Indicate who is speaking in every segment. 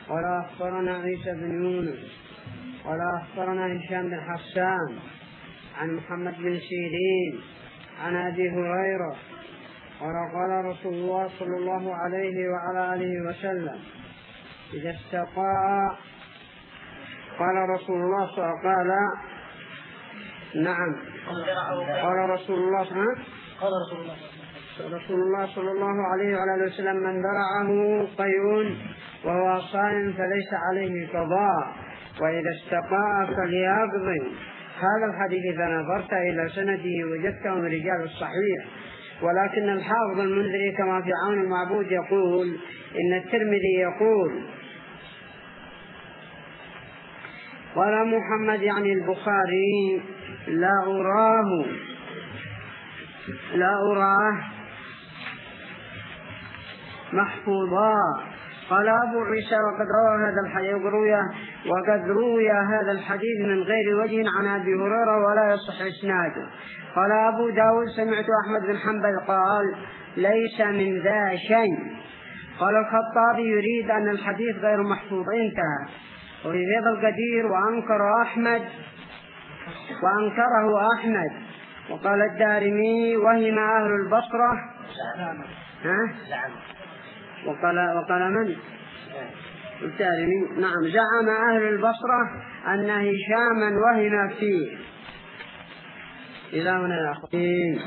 Speaker 1: قال أخبرنا عيسى بن يونس قال أخبرنا هشام بن حسان عن محمد بن سيرين عن أبي هريرة قال رسول الله صلى الله عليه وعلى آله وسلم إذا استقاء قال رسول الله صلى الله عليه وعلى آله وسلم من درعه قيء وهو صائم فليس عليه قضاء وإذا استقاء فليقضي. هذا الحديث إذا نظرت إلى سنده وجدته من رجال الصحيح، ولكن الحافظ المنذري كما في عون المعبود يقول إن الترمذي يقول قال محمد يعني البخاري لا أراه محفوظا. قال أبو عيسى وقد روي هذا الحديث من غير وجه عن أبي هريرة ولا يصح إسناده. قال أبو داود سمعت أحمد بن حنبل قال ليس من ذا شيء. قال الخطابي يريد أن الحديث غير محفوظ انتهى. وفي فيض القدير وأنكره أحمد. وقال الدارمي وهم أهل البصرة وقال من؟ الدارمي نعم زعم أهل البصرة أن هشاما وهم فيه. إلى هنا يا أخوين.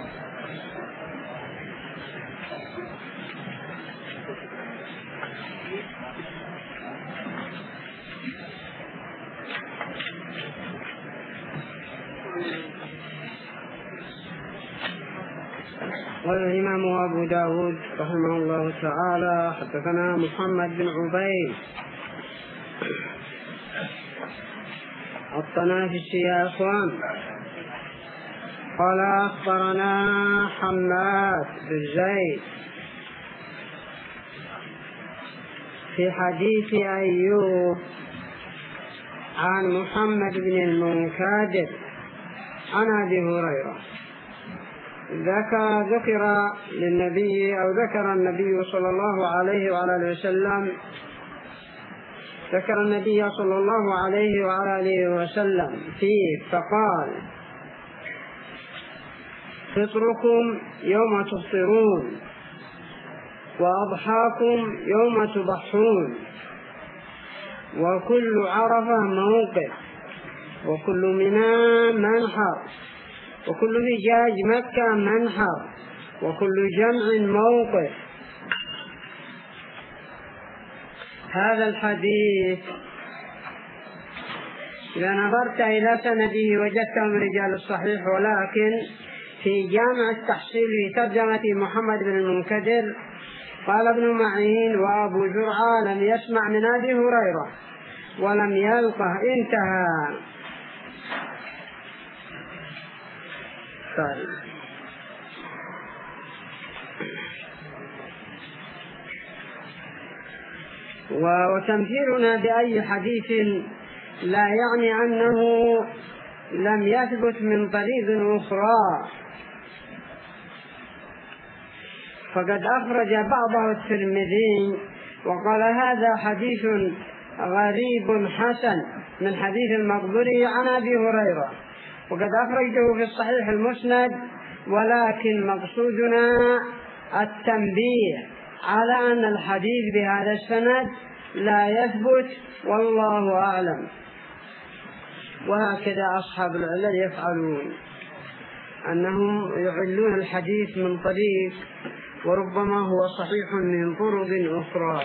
Speaker 1: قال الإمام أبو داود رحمه الله تعالى حدثنا محمد بن عبيد الطنافسي يا أخوان قال أخبرنا حماد بن زيد في حديث أيوب عن محمد بن المنكدر عن أبي هريرة ذكر النبي صلى الله عليه وعلى آله وسلم ذكر النبي صلى الله عليه وعلى آله وسلم فيه فقال فطركم يوم تفطرون وأضحاكم يوم تضحون وكل عرفة موقف وكل منى منحر وكل فجاج مكة منحر وكل جمع موقف. هذا الحديث إذا نظرت إلى سنده وجدته من رجال الصحيح، ولكن في جامع التحصيل في ترجمة محمد بن المنكدر قال ابن معين وأبو زرعة لم يسمع من أبي هريرة ولم يلقه انتهى. وتمثيلنا بأي حديث لا يعني أنه لم يثبت من طريق أخرى، فقد أخرج بعضه الترمذي وقال هذا حديث غريب حسن من حديث المقبري عن أبي هريرة، وقد أخرجه في الصحيح المسند، ولكن مقصودنا التنبيه على أن الحديث بهذا السند لا يثبت والله أعلم. وهكذا أصحاب العلل يفعلون، أنهم يعلون الحديث من طريق وربما هو صحيح من طرق أخرى.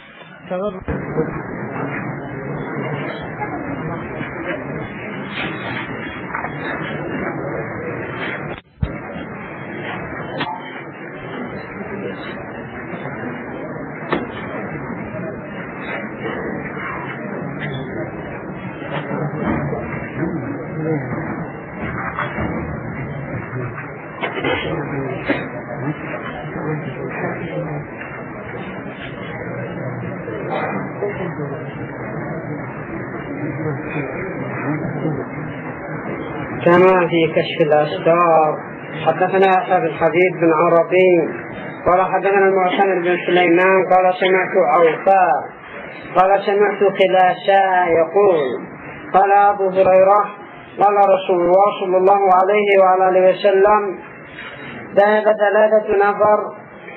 Speaker 1: كما في كشف الأستار حدثنا أبو الحبيب بن عربي قال حدثنا المعتمر بن سليمان قال سمعت عوفاء قال سمعت خلاشا يقول قال أبو هريرة قال رسول الله صلى الله عليه وعلى آله وسلم ذهب 3 نفر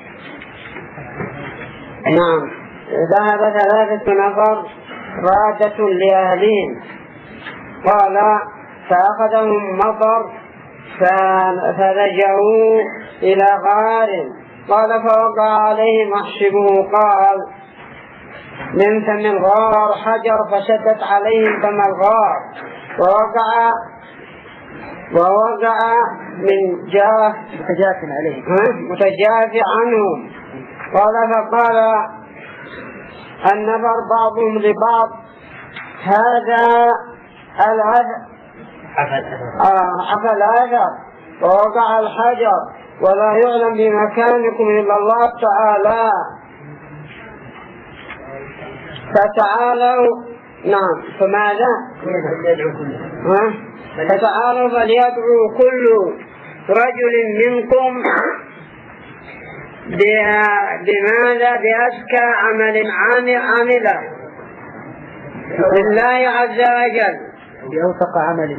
Speaker 1: ذهب 3 نفر راجة لأهلهم قال فأخذهم مطر فرجعوا إلى غار قال فوقع عليهم أحسبه قال من فم الغار حجر فشدت عليهم فم الغار ووقع من جاه متجاف عنهم قال فقال النفر بعضهم لبعض هذا عفى الأثر ووقع الحجر ولا يعلم بمكانكم إلا الله تعالى فتعالوا فماذا فتعالوا فليدعو كل رجل منكم بماذا بأزكى عمل عامله لله عز وجل
Speaker 2: بأوثق عمل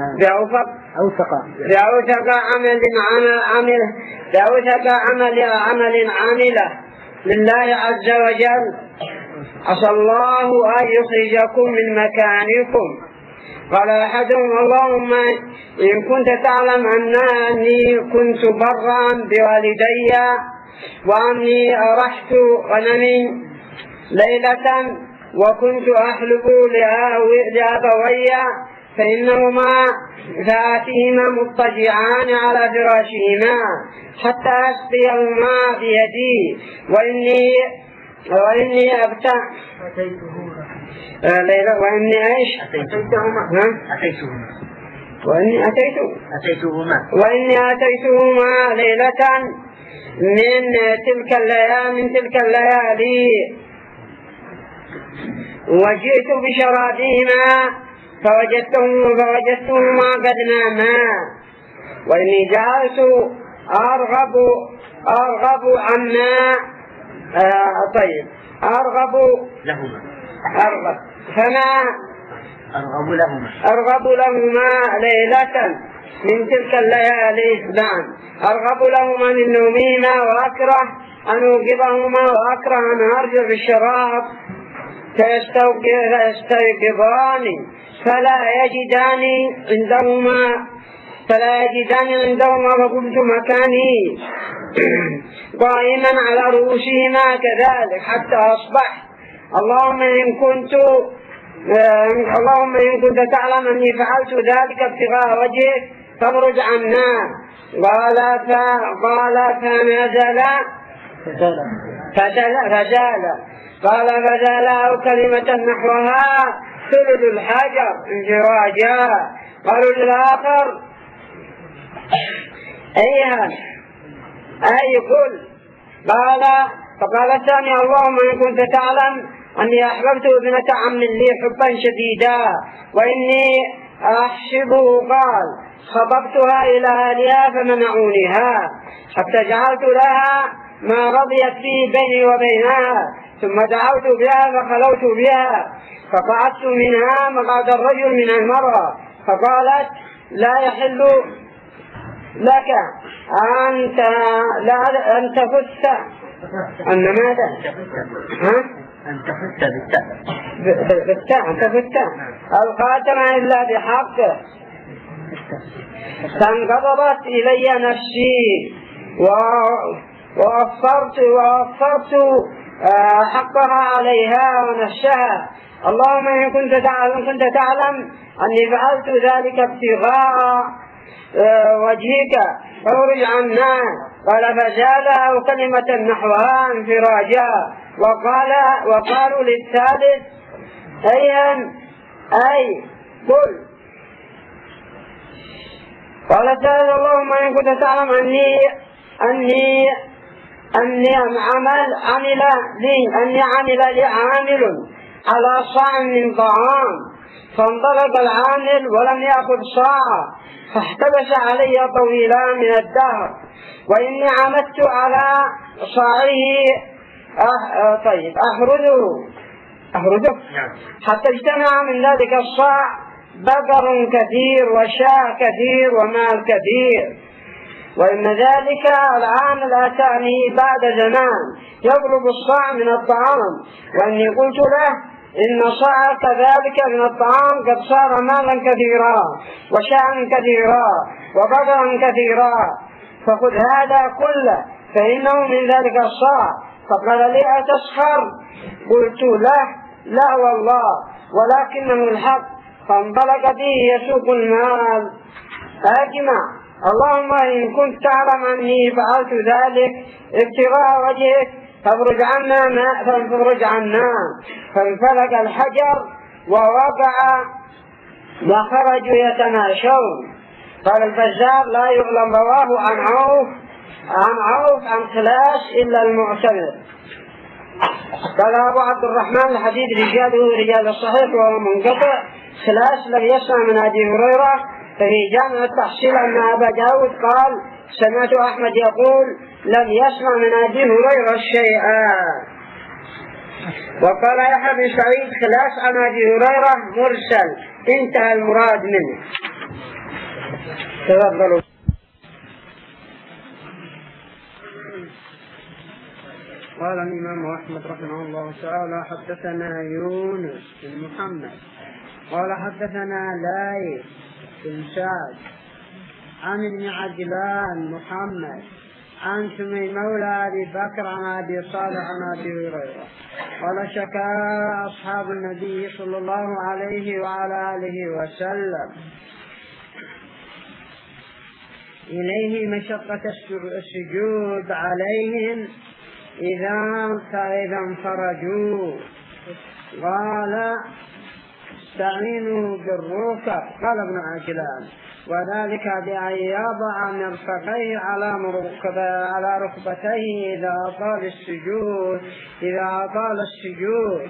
Speaker 1: عامله لله عز وجل عسى الله أن يخرجكم من مكانكم. قال أحدهم اللهم إن كنت تعلم أنني كنت برا بوالدي وأني أرحت غنمي ليلة وكنت أحلب لأبوي فإنهما ذاتهما مضطجعان على فراشهما حتى أسقيهما بيدي وإني أتيتهما ليلة من تلك الليالي وجئت بشرابهما فوجدتهما قد ناما وإني جعلت أرغب عما أرغب لهما ليلة من تلك الليالي أرغب لهما من نومهما وأكره أن أوقظهما وأكره أن أرجع بالشراب فيستيقظان فلا يجدان عندهما فقمت مكاني قائما على رؤوسهما كذلك حتى أصبح اللهم إن كنت تعلم أني فعلت ذلك ابتغاء وجهك فاخرج عنا. فزال أو كلمة نحوها ثلث الحجر انفراجا. قالوا للآخر أي قل فقال الثاني اللهم إن كنت تعلم أني أحببت ابنة عم لي حبا شديدا وإني أحسبه قال خطبتها إلى أهلها فمنعونها حتى جعلت لها ما رضيت فيه بيني وبينها ثم دعوت بها فخلوت بها فقعدت منها مقعد الرجل من المرأة فقالت لا يحل لك أن تفت الخاتم إلا بحق. فانقبضت إلي نفسي ووفرت حقها عليها ونفسها. اللهم إن كنت تعلم أني فعلت ذلك ابتغاء وجهك فاخرج عنا. قال فزال كلمة نحوها انفراجا. وقالوا للثالث أي قل. قال الثالث اللهم إن كنت تعلم أني عمل لي عامل على صاع من طعام فانطلق العامل ولم يأخذ صاع فاحتبس علي طويلا من الدهر وإني عمدت على صاعه أحرده أخرجه حتى اجتمع من ذلك الصاع بقر كثير وشاء كثير ومال كثير. وإن ذلك العامل أتاني بعد زمان يبلغ الصاع من الطعام، وإني قلت له إن صاع كذلك من الطعام قد صار مالا كثيرا وشاء كثيرا وبقرا كثيرا، فخذ هذا كله فإنه من ذلك الصاع. فقال لي أتسخر؟ قلت له لا والله ولكنه الحق. فانطلق به يسوق المال. أجمع اللهم إن كنت تعلم أني فعلت ذلك ابتغاء وجهك فافرج عنا. فانفلق الحجر ووقع وخرجوا يتماشون. قال البزار لا يعلم رواه عن عوف عن خلاس إلا المعتمر. قال أبو عبد الرحمن الحديث رجاله رجال الصحيح وهو منقطع. خلاس لم يسمع من أبي هريرة. ففي جامع التحصيل أن أبا داود قال سمعت أحمد يقول لم يسمع من أبي هريرة شيئا. وقال يحيى بن سعيد خلاس عن أبي هريرة مرسل، انتهى المراد منه. تفضلوا. قال الإمام أحمد رحمه الله تعالى حدثنا يونس بن محمد قال حدثنا لايث بن سعد عن ابن عجلان محمد عن سمي مولى أبي بكر عن أبي صالح عن أبي هريرة قال شكا أصحاب النبي صلى الله عليه وعلى آله وسلم إليه مشقة السجود عليهم إذا انفرجوا. قال استعينوا بالركب. قال ابن عجلان وذلك بأن يضع مرفقيه على ركبتيه إذا أطال السجود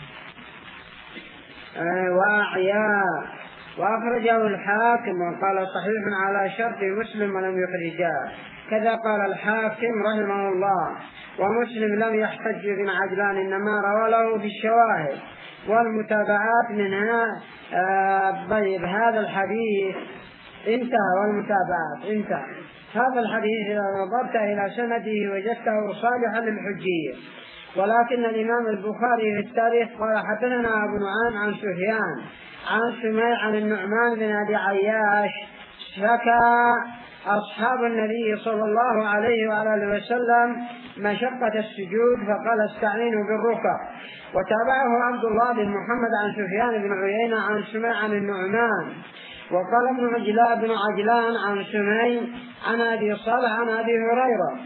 Speaker 1: وأعياه. وأخرجه الحاكم وقال صحيح على شرط مسلم ولم يخرجاه. كذا قال الحاكم رحمه الله. ومسلم لم يحتج بن عجلان إنما روى له بالشواهد والمتابعات منها. طيب هذا الحديث انتهى والمتابعات انتهى. هذا الحديث إذا نظرت إلى سنده وجدته صالحا للحجية. ولكن الإمام البخاري في التاريخ قال حدثنا أبو نعيم عن سفيان عن سميع عن النعمان بن أبي عياش شكا أصحاب النبي صلى الله عليه وآله وسلم مشقة السجود فقال استعينوا بالركع. وتابعه عبد الله بن محمد عن سفيان بن عيينة عن سميع عن النعمان. وقال ابن عجلان عن سميع عن أبي صالح عن أبي هريرة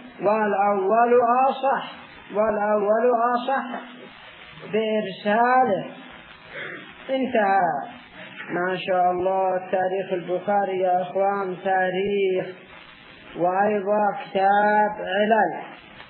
Speaker 1: والأول أصح بإرساله. انتهى. ما شاء الله. تاريخ البخاري يا أخوان تاريخ وأيضا كتاب علل.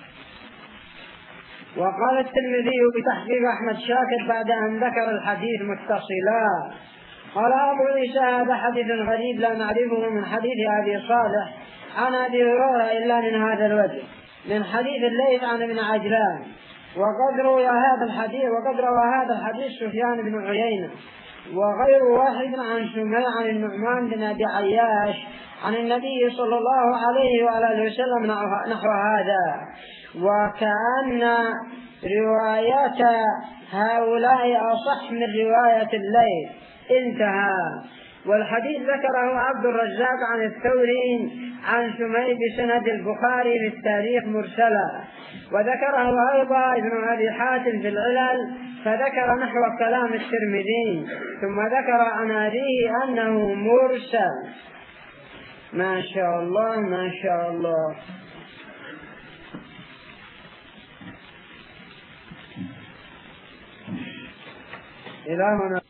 Speaker 1: وقال الترمذي بتحقيق أحمد شاكر بعد أن ذكر الحديث متصلا قال أبو عيسى هذا حديث غريب لا نعرفه من حديث أبي صالح عن أبي هريرة إلا من هذا الوجه من حديث الليث عن ابن عجلان. وقد روى هذا الحديث سفيان بن عيينة وغير واحد عن سميع عن النعمان بن أبي عياش عن النبي صلى الله عليه وآله وسلم نحو هذا. وكأن روايات هؤلاء أصح من رواية الليث. انتهى. والحديث ذكره عبد الرزاق عن الثوري عن سميع بسند البخاري في التاريخ مرسلا. وذكره أيضا ابن أبي حاتم في العلل فذكر نحو كلام الترمذي ثم ذكر عن أبيه أنه مرسل. ما شاء الله ما شاء الله. إلى هنا.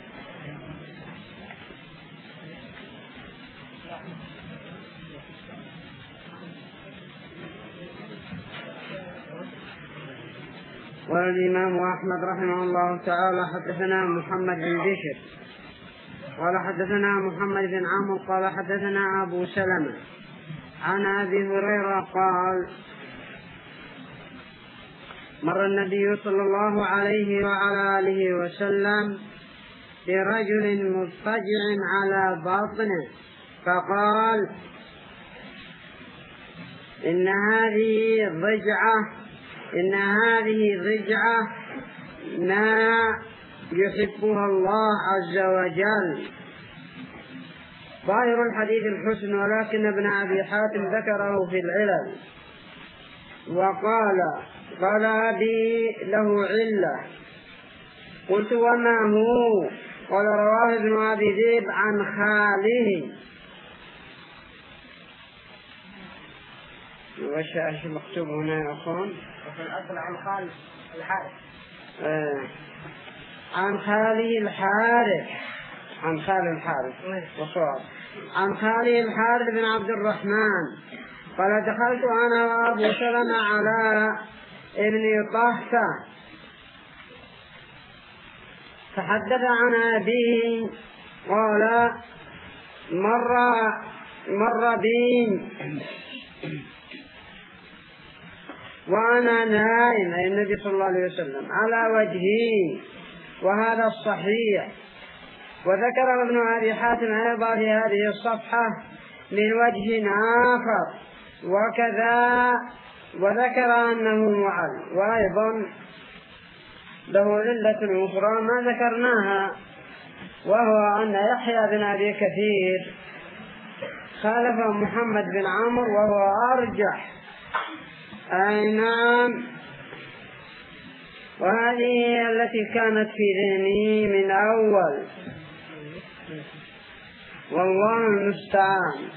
Speaker 1: والإمام أحمد رحمه الله تعالى حدثنا محمد بن بشر قال حدثنا محمد بن عمرو قال حدثنا أبو سلمة عن أبي هريرة قال مر النبي صلى الله عليه وعلى آله وسلم برجل مضطجع على بطنه فقال: إن هذه ضجعة ما يحبها الله عز وجل. ظاهر الحديث الحسن، ولكن ابن أبي حاتم ذكره في العلل وقال أبي له علة. قلت: وما هو؟ قال: رواه ابن أبي ذئب عن خاله. وش مكتوب هنا يا أخوان؟
Speaker 2: وفي الأصل عن خال الحارث.
Speaker 1: عن خاله الحارث، عن خال الحارث وصواب، عن خاله الحارث بن عبد الرحمن قال: دخلت أنا وأبو سلمة على ابن طهفة فحدث عن أبيه قال: مر بي وأنا نائم، أي النبي صلى الله عليه وسلم، على وجهي، وهذا الصحيح. وذكر ابن أبي حاتم أيضا في هذه الصفحة من وجه آخر وكذا، وذكر أنه معل، وأيضا له علة أخرى ما ذكرناها، وهو أن يحيى بن أبي كثير خالف محمد بن عمرو وهو أرجح. أي نعم. وهذه التي كانت في ذهني من أول، والله المستعان.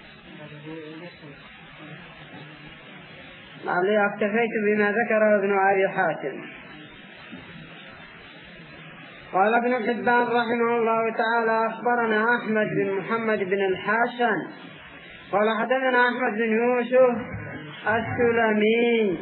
Speaker 1: علي اكتفيت بما ذكره ابن أبي حاتم. قال ابن حبان رحمه الله تعالى: أخبرنا أحمد بن محمد بن الحسن قال: حدثنا أحمد بن يوسف السلمي.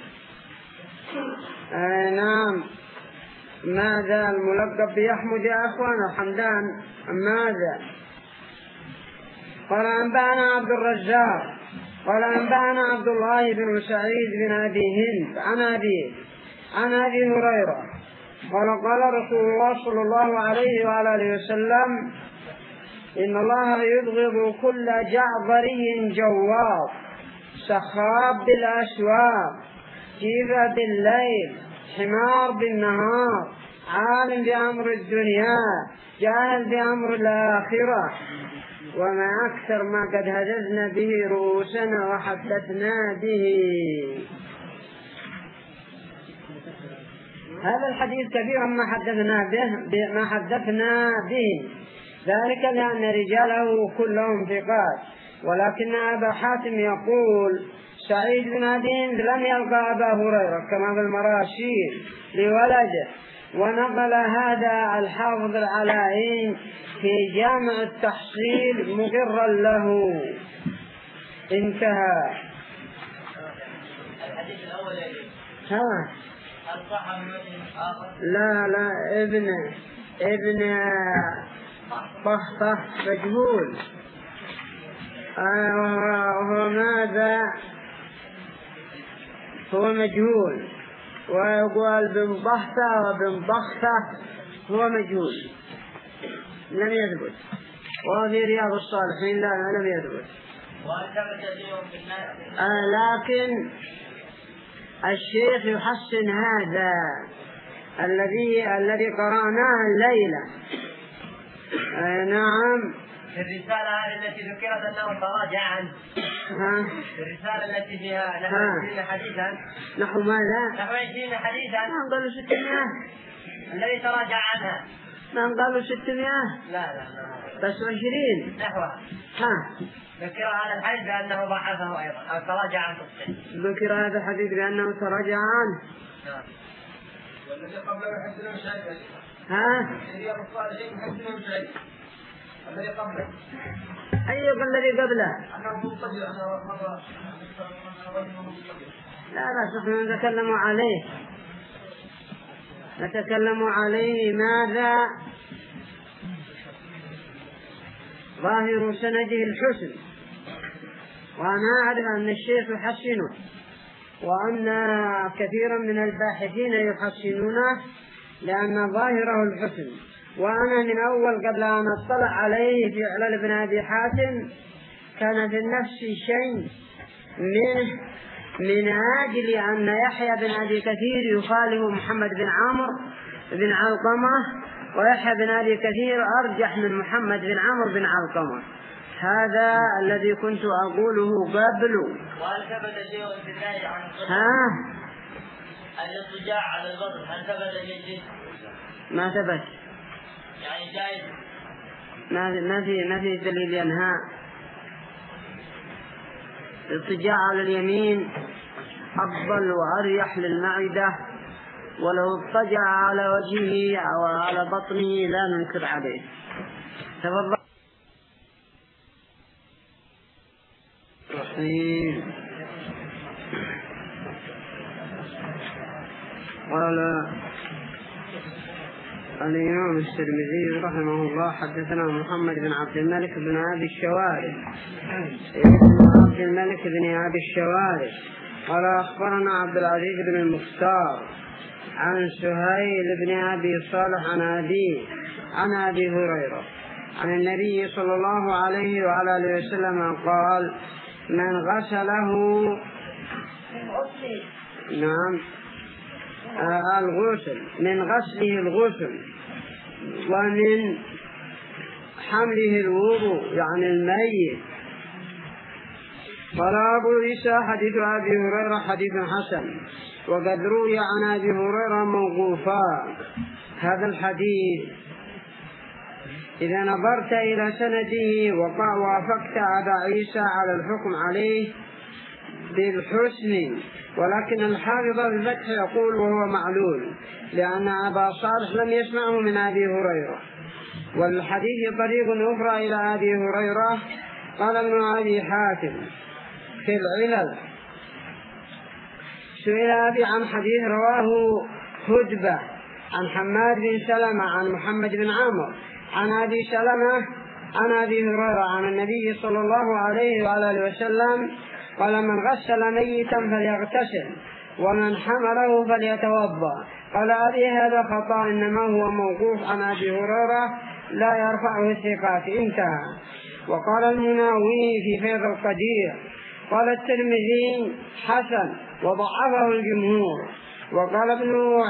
Speaker 1: نعم. ماذا الملقب بأحمد يا أخوان حمدان؟ ماذا؟ قال: أنبأنا عبد الرزاق قال: أنبأنا عبد الله بن سعيد بن أبي هند عن أبي هريرة قال: قال رسول الله صلى الله عليه وعلى آله وسلم: إن الله يبغض كل جعبري جواب سخاب بالأسواق جيف بالليل حمار بالنهار عالم بأمر الدنيا جاهل بأمر الآخرة، وما أكثر ما قد هددنا به رؤوسنا وحدثنا به. هذا الحديث كثيرا ما حدثنا به، ذلك لأن رجاله كلهم ثقات، ولكن أبا حاتم يقول: سعيد بن أبي هند لم يلقى أبا هريرة كما في المراسيل لولده. ونقل هذا الحافظ العلائي في جامع التحصيل مقرا له. انتهى.
Speaker 2: الحديث الأول
Speaker 1: ها لا ابن طهطة مجهول. هو ماذا؟ هو مجهول. ويقول بن طهطة وبن طهطة هو مجهول لم يثبت. وفي رياض الصالحين لا لم يثبت. لكن الشيخ يحسن هذا الذي قرأناه الليلة. نعم.
Speaker 2: في الرسالة هذه التي ذكرت أنه تراجع عنه. الرسالة التي فيها نحو 20 حديثا.
Speaker 1: نحو ماذا؟
Speaker 2: نحو 20 حديثا.
Speaker 1: ما قالوا 600.
Speaker 2: الذي تراجع عنها.
Speaker 1: ما قالوا 600.
Speaker 2: لا
Speaker 1: بس 20
Speaker 2: نحوها. ذكر هذا الحديث بأنه ضعفه أيضا أو تراجع عنه.
Speaker 1: ذكر هذا الحديث بأنه تراجع عنه.
Speaker 2: والذي قبله يحسنه شيئا. رياض الصالحين يحسنه شيئا. الذي قبله.
Speaker 1: أي الذي قبله؟
Speaker 2: أنه مضطجع مرة.
Speaker 1: لا نحن نتكلم عليه ماذا؟ ظاهر سنده الحسن، وأنا أعرف أن الشيخ يحسنه وأن كثيرا من الباحثين يحسنونه لأن ظاهره الحسن. وأنا من أول قبل أن أطلع عليه في علل بن أبي حاتم كان في النفس شيء من أجل أن يحيى بن أبي كثير يخالف محمد بن عمرو بن علقمة، ويحيى بن أبي كثير أرجح من محمد بن عمرو بن علقمة. هذا الذي كنت أقوله قبل.
Speaker 2: وهل ثبت شيء في النهي عن الاضطجاع على البطن؟ هل ثبت شيء؟
Speaker 1: ما ثبت،
Speaker 2: يعني جائز؟
Speaker 1: ما في دليل ينهى. الاضطجاع على اليمين أفضل وأريح للمعدة، ولو اضطجع على وجهه أو على بطنه لا ننكر عليه. تفضل. قال الإمام الترمذي رحمه الله حدثنا محمد بن عبد الملك بن أبي الشوارب قال أخبرنا عبد العزيز بن المختار عن سهيل بن أبي صالح عن أبي هريرة عن النبي صلى الله عليه وعلى آله وسلم قال: من غسله الغسل، من غسله الغسل، ومن حمله الوضوء يعني الميت. قال أبو عيسى حديث أبي هريرة حديث حسن، وقد روي عن أبي هريرة موقوفا. هذا الحديث إذا نظرت إلى سنده وافقت أبا عيسى على الحكم عليه بالحسن، ولكن الحافظ بالفتح يقول وهو معلول، لأن أبا صالح لم يسمعه من أبي هريرة. والحديث طريق أخرى إلى أبي هريرة. قال ابن أبي حاتم في العلل: سئل أبي عن حديث رواه هدبة عن حماد بن سلمة عن محمد بن عمرو عن أبي سلمة عن أبي هريرة عن النبي صلى الله عليه وعلى آله وسلم قال: من غسل ميتا فليغتسل، ومن حمله فليتوضأ. قال أبي: هذا خطأ، إنما هو موقوف عن أبي هريرة لا يرفعه الثقات. انتهى. وقال المناوي في فيض القدير: قال الترمذي حسن وضعفه الجمهور. وقال ابن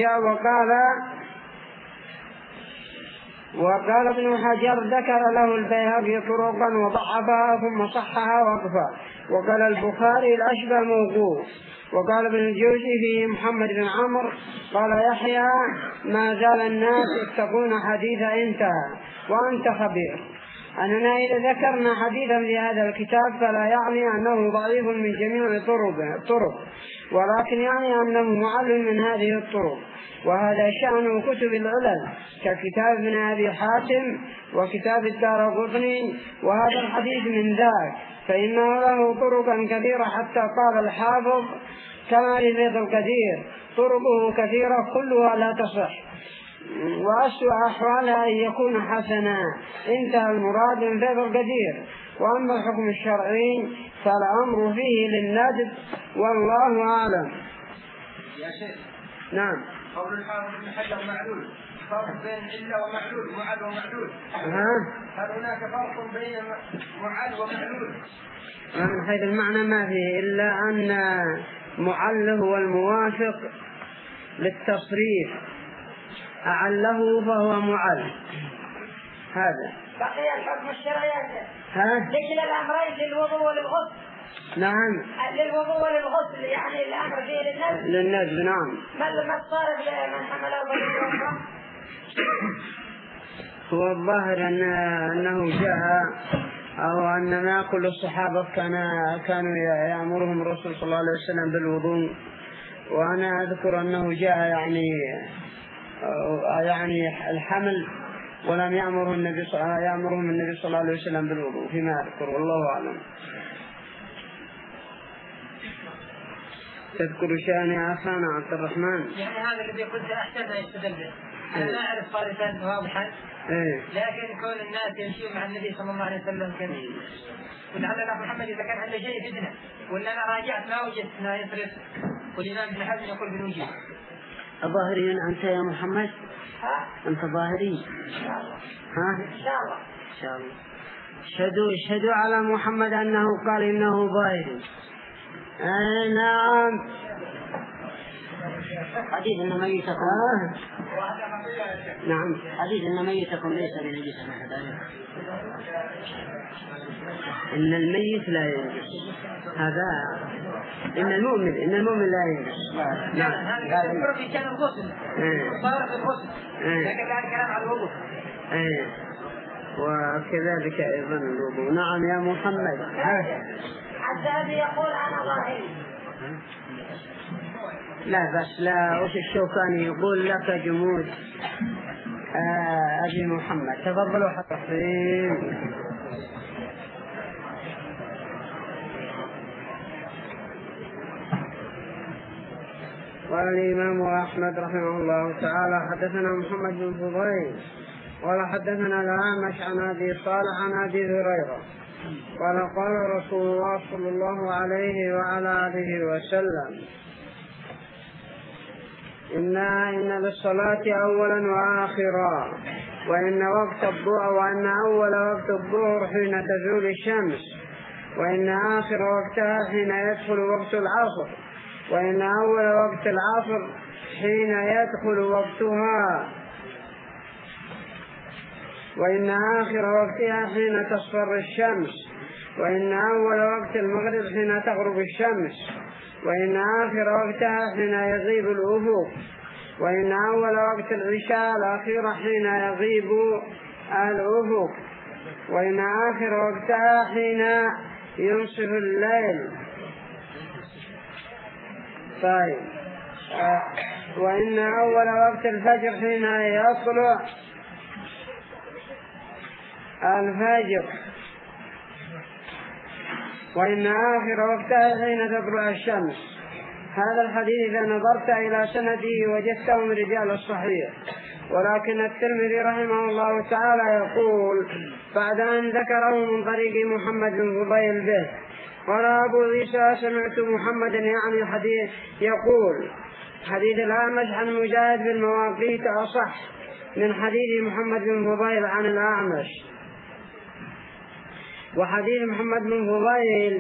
Speaker 1: حجر ذكر له البيهقي طرقا وضعفها ثم صحها وقفا. وقال البخاري الأشبه موقوف. وقال ابن الجوزي في محمد بن عمرو قال يحيى: ما زال الناس يتقون حديث انتهى وأنت خبير. أننا إذا ذكرنا حديثا في هذا الكتاب فلا يعني أنه ضعيف من جميع الطرق، ولكن يعني أنه معلل من هذه الطرق. وهذا شأن كتب العلل ككتاب ابن أبي حاتم وكتاب الدارقطني، وهذا الحديث من ذاك، فإنه له طرقا كثيرة حتى قال الحافظ كما في فيض القدير: طرقه كثيرة كلها لا تصح، وأسوأ أحوالها أن يكون حسنا. انتهى المراد من فيض القدير. وأما الحكم الشرعي فالأمر فيه للندب، والله أعلم.
Speaker 2: يا شيخ.
Speaker 1: نعم.
Speaker 2: قول الحافظ ابن حجر معلول، فرق بين إلا ومعلول، معل ومعلول. هل هناك فرق بين معل ومعلول؟
Speaker 1: من حيث المعنى ما فيه، إلا أن معل هو الموافق للتصريف، أعله فهو معل. هذا
Speaker 3: بقي الحكم الشرعي ذكر الأمرين للوضوء وللغسل.
Speaker 1: نعم.
Speaker 3: للوضوء وللغسل، يعني الأمر فيه
Speaker 1: للنذب. نعم.
Speaker 3: ما الصارف لمن حمله بالوضوء؟
Speaker 1: هو الظاهر أنه جاء، أو أن ما كل الصحابة كانوا يأمرهم الرسول صلى الله عليه وسلم بالوضوء. وأنا أذكر أنه جاء يعني الحمل، ولم يأمرهم النبي صلى الله عليه وسلم بالوضوء فيما أذكر، والله أعلم. تذكر شأن أخانا عبد الرحمن.
Speaker 3: يعني هذا الذي قلت أحسن أن يستدل به. أنا لا أعرف صارفا واضحا، لكن كون الناس يمشون مع النبي صلى الله عليه وسلم كثير. ولعل الأخ محمد إذا كان عنده شيء فتنة، ولا أنا راجعت ما وجدت ما يصرف، والإمام ابن حزم يقول بنوجه.
Speaker 1: ظاهري أنت يا محمد؟ أنت ظاهري؟
Speaker 3: إن شاء الله.
Speaker 1: إن شاء الله. اشهدوا على محمد أنه قال إنه ظاهري. نعم.
Speaker 4: حديث إن ميتكم
Speaker 1: نعم.
Speaker 4: حديث إن ميتكم ليس بنجس
Speaker 1: إن الميت لا ينجس، هذا إن المؤمن لا ينجس.
Speaker 3: نعم. هذا يذكر في كان الغسل. صار في الغسل. لكن كان كلام على الوضوء.
Speaker 1: وكذلك أيضا الوضوء. نعم يا محمد.
Speaker 3: حتى يقول أنا ظاهري.
Speaker 1: لا بس لا. وش الشوكاني يقول لك جمود أبي محمد. تفضلوا حفظين. قال الإمام أحمد رحمه الله تعالى حدثنا محمد بن فضيل قال حدثنا الأعمش عن أبي صالح عن أبي هريرة قال قال رسول الله صلى الله عليه وعلى آله وسلم إن للصلاة أولا وآخرا وإن أول وقت الظهر حين تزول الشمس وإن آخر وقتها حين يدخل وقت العصر وإن أول وقت العصر حين يدخل وقتها وإن آخر وقتها حين تصفر الشمس وإن أول وقت المغرب حين تغرب الشمس وإن آخر وقتها حين يغيب الأفق وإن أول وقت العشاء الأخير حين يغيب الأفق وإن آخر وقتها حين ينصف الليل. طيب. وإن أول وقت الفجر حين يطلع الفجر وإن آخر وقتها حين تطلع الشمس. هذا الحديث إذا نظرت إلى سنده وجدته من رجال الصحيح، ولكن الترمذي رحمه الله تعالى يقول بعد أن ذكره من طريق محمد بن فضيل به قال أبو عيسى سمعت محمدا يعني الحديث يقول حديث الأعمش عن مجاهد بالمواقيت أصح من حديث محمد بن فضيل عن الأعمش. وحديث محمد بن فضيل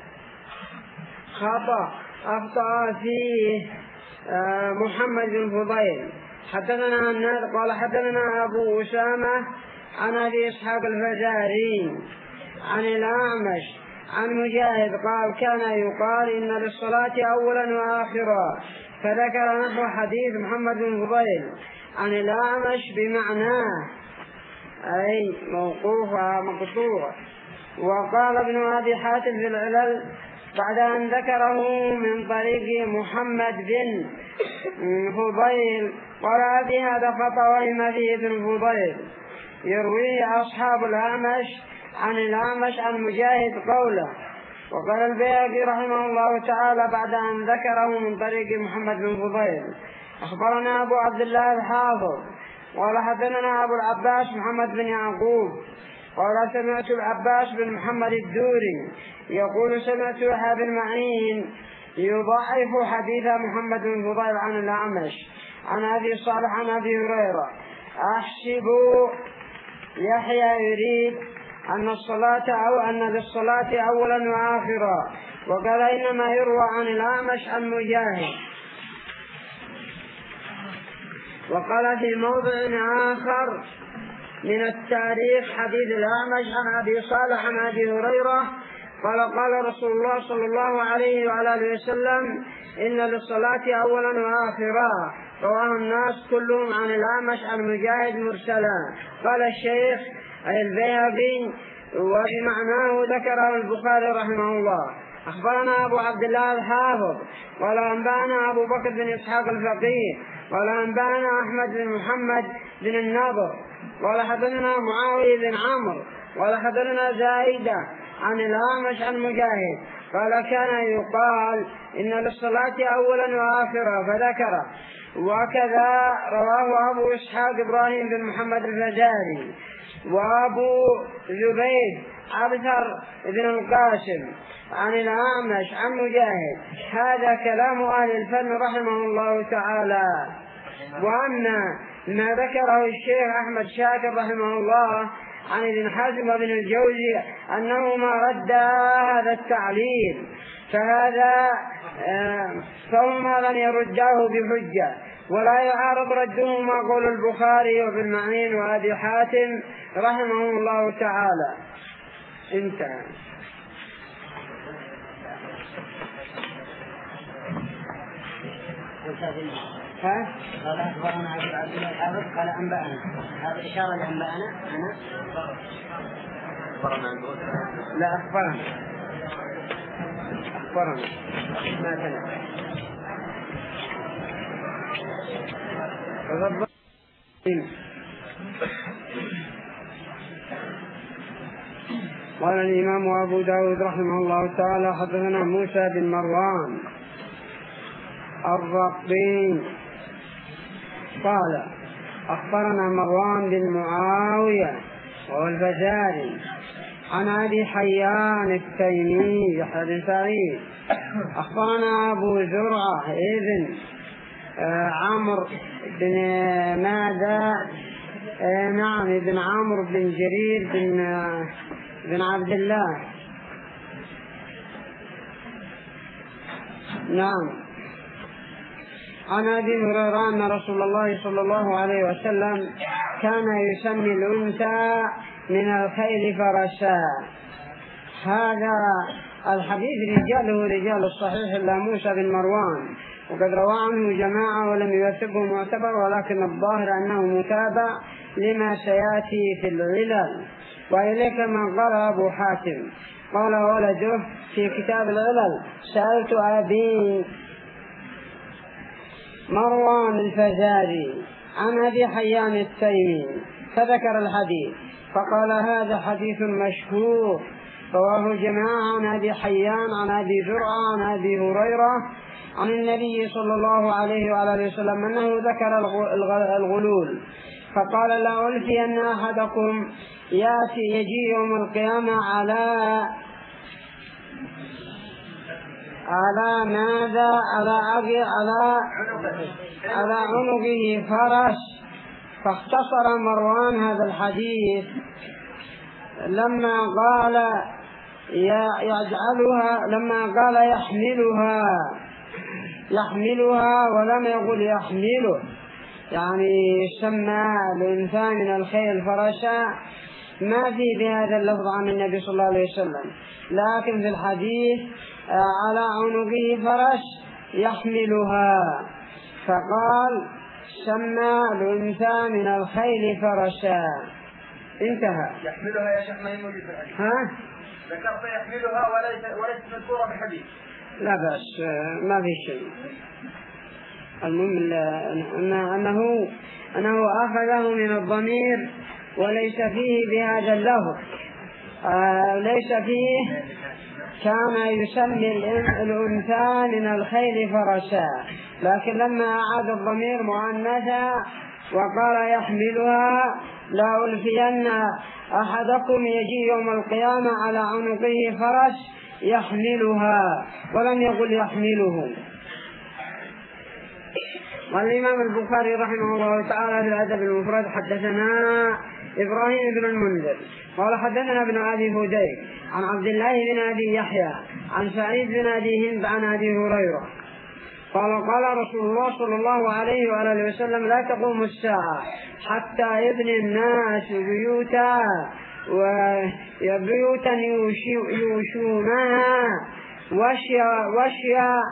Speaker 1: أخطأ فيه محمد بن فضيل. حدثنا الناد قال حدثنا أبو أسامة عن أبي إسحاق الفزاري عن الأعمش عن مجاهد قال كان يقال إن للصلاة أولا وآخرا، فذكر نحو حديث محمد بن فضيل عن الأعمش بمعناه أي موقوفة مقطوعة. وقال ابن أبي حاتم في العلل بعد أن ذكره من طريق محمد بن فضيل قال بهذا خطأ وهم فيه ابن فضيل يرويه أصحاب الأعمش عن الأعمش عن مجاهد قوله. وقال البيهقي رحمه الله تعالى بعد أن ذكره من طريق محمد بن فضيل أخبرنا أبو عبد الله الحافظ قال حدثنا أبو العباس محمد بن يعقوب قال سمعت العباس بن محمد الدوري يقول سمعت يحيى بن معين يضعف حديث محمد بن فضيل عن الأعمش عن أبي صالح عن أبي هريرة. أحسب يحيى يريد أن للصلاة أولا وآخرا، وقال إنما يروى عن الأعمش عن مجاهد. وقال في موضع آخر من التاريخ حديث الأعمش عن أبي صالح عن أبي هريرة قال رسول الله صلى الله عليه وعلى آله وسلم إن للصلاة أولا وآخرا، رواه الناس كلهم عن الأعمش عن مجاهد مرسلا. قال الشيخ البيهقي وبمعناه ذكره البخاري رحمه الله. أخبرنا أبو عبد الله الحافظ قال أنبأنا أبو بكر بن إسحاق الفقيه قال أنبأنا أحمد بن محمد بن النضر قال حدثنا معاوية بن عمرو قال حدثنا زائدة عن الأعمش عن مجاهد قال كان يقال إن للصلاة أولا وآخرا فذكره. وكذا رواه أبو إسحاق إبراهيم بن محمد الفزاري وأبو زبيد عبثر بن القاسم عن الأعمش عن مجاهد. هذا كلام أهل الفن رحمه الله تعالى. وأما ما ذكره الشيخ أحمد شاكر رحمه الله عن ابن حزم وابن الجوزي أنه ما رد هذا التعليل فهما لن يرداه بحجة، ولا يعارض ردهما قول البخاري وابن معين وأبي حاتم رحمه الله تعالى. انتهى.
Speaker 4: قال أخبرنا عبد الله الحافظ قال أنبأنا، هذا إشارة لأنبأنا أنا
Speaker 1: لا أخبرنا ما تنع قال الإمام أبو داود رحمه الله تعالى حدثنا موسى بن مروان الرقي قال أخبرنا مروان بن معاوية وهو الفزاري عن أبي حيان التيمي يحيى بن سعيد أخبرنا أبو زرعة ابن عمرو بن ابن عمرو بن جرير بن عبد الله عن أبي هريرة أن رسول الله صلى الله عليه وسلم كان يسمي الأنثى من الخيل فرسا. هذا الحديث رجاله رجال الصحيح إلا موسى بن مروان، وقد روى عنه جماعة ولم يوثقه معتبر، ولكن الظاهر أنه متابع لما سيأتي في العلل. وإليك ما قال أبو حاتم قال ولده في كتاب العلل سألت أبي مروان الفزاري عن أبي حيان التيمي فذكر الحديث فقال هذا حديث مشهور رواه جماعة عن أبي حيان عن أبي زرعة عن أبي هريرة عن النبي صلى الله عليه وآله وسلم أنه ذكر الغلول فقال لا ألفي أن أحدكم يجي يوم القيامة على ماذا على عنقه فرس. فاختصر مروان هذا الحديث لما قال يحملها ولم يقل يحمله، يعني سمى الإنسان من الخيل فرسا، ما في بهذا اللفظ عن النبي صلى الله عليه وسلم، لكن في الحديث على عنقه فرس يحملها، فقال سمى الإنسان من الخيل فرسا. انتهى.
Speaker 2: يحملها يا شيخ ما هي موجودة في الحديث. ذكرت يحملها وليست مذكورة في الحديث.
Speaker 1: لا بأس ما في شيء. المهم أنه أخذه من الضمير وليس فيه بهذا اللفظ، ليس فيه كان يسمي الأنثى من الخيل فرسا، لكن لما أعاد الضمير مؤنثا وقال يحملها لا ألفين أحدكم يجي يوم القيامة على عنقه فرس يحملها ولم يقل يحمله. والإمام البخاري رحمه الله تعالى في الأدب المفرد حدثنا إبراهيم بن المنذر قال حدثنا ابن أبي هديك عن عبد الله بن أبي يحيى عن سعيد بن أبي هند عن أبي هريرة قال رسول الله صلى الله عليه وآله وسلم لا تقوم الساعة حتى يبني الناس بيوتا يوشونها وشيا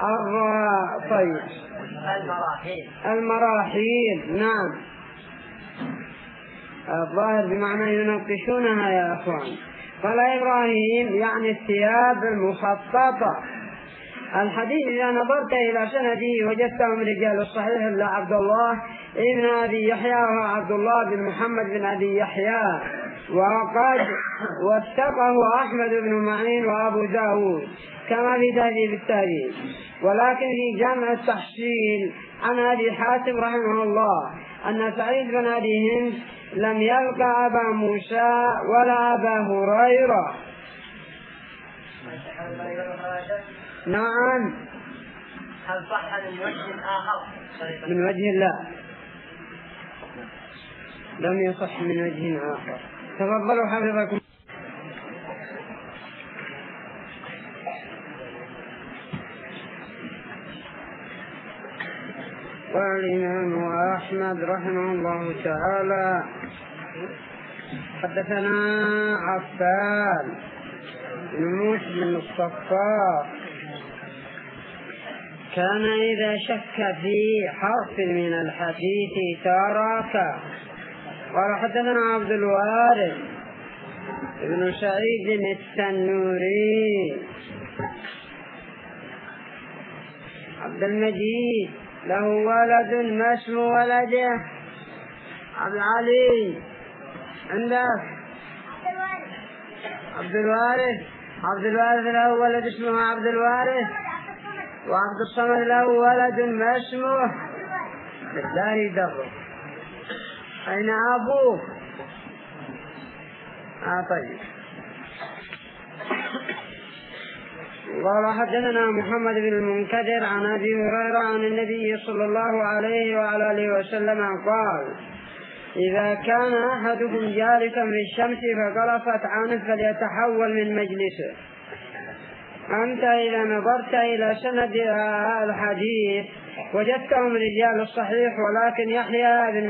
Speaker 1: المراحيل. نعم الظاهر بمعنى ينقشونها يا أخوان. قال إبراهيم يعني الثياب المخططة. الحديث إذا نظرت إلى سنده وجدته من رجال الصحيح إلا عبد الله ابن أبي يحيى وهو عبد الله بن محمد بن أبي يحيى وقد وثقه أحمد بن معين وأبو داود كما في تهذيب التهذيب، ولكن في جامع التحصيل عن أبي حاتم رحمه الله أن سعيد بن أبي هند لم يلقى أبا موسى ولا أبا هريرة. نعم.
Speaker 3: هل صح من وجه آخر؟
Speaker 1: من وجه لا، لم يصح من وجه آخر. تفضلوا حفظكم. قال الإمام أحمد رحمه الله تعالى حدثنا عفان بن موسى بن الصفار كان إذا شك في حرف من الحديث ترك. قال حدثنا عبد الوارث بن سعيد التنوري عبد المجيد له ولد ما اسم ولده؟ عبد العلي عندك عبد الوارث. عبد الوارث له ولد اسمه عبد الوارث، وعبد الصمد له ولد ما اسمه؟ بالله يدرك. أين أبوه؟ طيب. قال حدثنا محمد بن المنكدر عن أبي هريرة عن النبي صلى الله عليه وعلى آله وسلم قال: إذا كان أحدكم جالسا في الشمس فغلفت عنه فليتحول من مجلسه. أنت إذا نظرت إلى سند الحديث وجدتهم رجال الصحيح، ولكن يحيى بن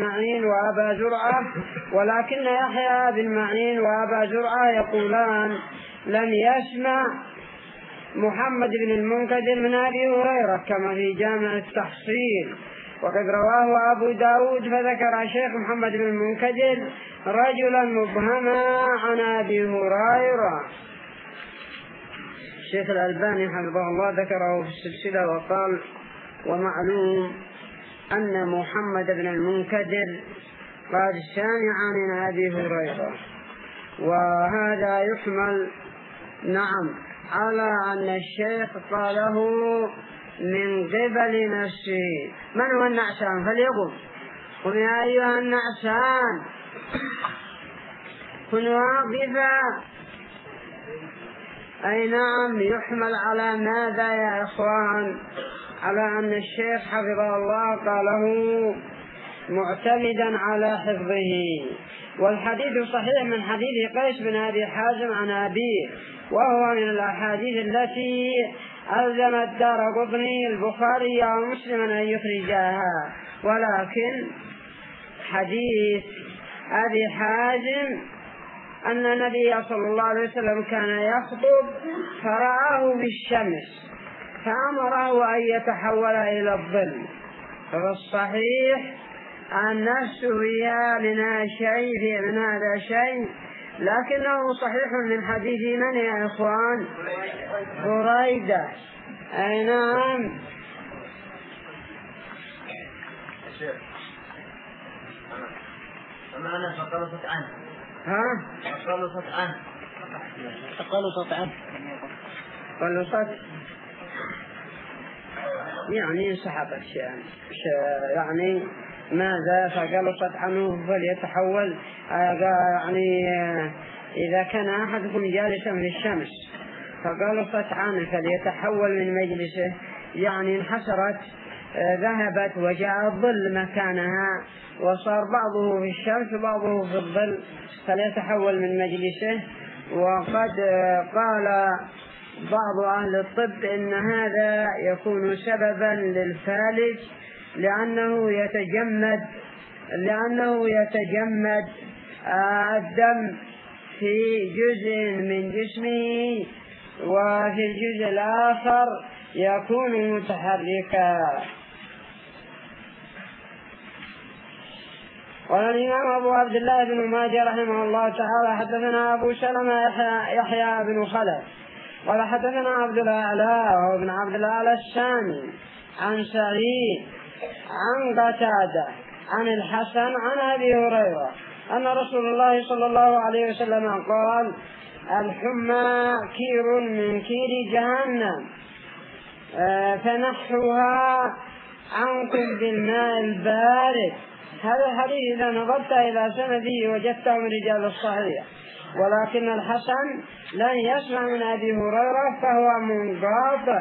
Speaker 1: معين وأبا زرعة يقولان لم يسمع محمد بن المنكدر من أبي هريرة كما في جامع التحصيل. وقد رواه أبو داود فذكر شيخ محمد بن المنكدر رجلا مبهما عن أبي هريرة. الشيخ الألباني حفظه الله ذكره في السلسلة وقال: ومعلوم أن محمد بن المنكدر قد سمع من أبي هريرة، وهذا يحمل على أن الشيخ قاله من قبل نفسه. من هو النعسان؟ فليقم. قم يا أيها النعسان كن واقفا. أي نعم، يحمل على ماذا يا إخوان؟ على أن الشيخ حفظه الله قاله معتمدا على حفظه. والحديث صحيح من حديث قيس بن أبي حازم عن أبيه، وهو من الأحاديث التي ألزم الدارقطني البخاري ومسلم أن يخرجاها. ولكن حديث أبي حازم أن النبي صلى الله عليه وسلم كان يخطب فرآه بالشمس فأمره أن يتحول إلى الظل. فالصحيح أن نفسه لنا شيء من هذا شيء، لكنه صحيح من حديث من يا إخوان؟ بريدة. أي نعم.
Speaker 4: أنا فقلصت عنه.
Speaker 1: قلصت يعني انسحبت يعني ماذا؟ فقلصت عنه فليتحول. يعني إذا كان أحدكم جالسا في الشمس فقلصت عنه فليتحول من مجلسه، يعني انحسرت، ذهبت وجاء الظل مكانها، وصار بعضه في الشمس وبعضه في الظل، فليتحول من مجلسه. وقد قال بعض أهل الطب إن هذا يكون سببا للفالج لأنه يتجمد الدم في جزء من جسمه، وفي الجزء الآخر يكون متحركا. قال الإمام أبو عبد الله بن ماجه رحمه الله تعالى حدثنا أبو سلمة يحيى بن خلف قال حدثنا عبد الأعلى وابن عبد الأعلى الشامي عن سعيد عن قتادة عن الحسن عن أبي هريرة أن رسول الله صلى الله عليه وسلم قال: الحمى كير من كير جهنم فنحوها عنكم بالماء البارد. هذا الحديث إذا نظرت إلى سنده وجدته من رجال الصحيح، ولكن الحسن لن يسمع من أبي هريرة فهو منقطع.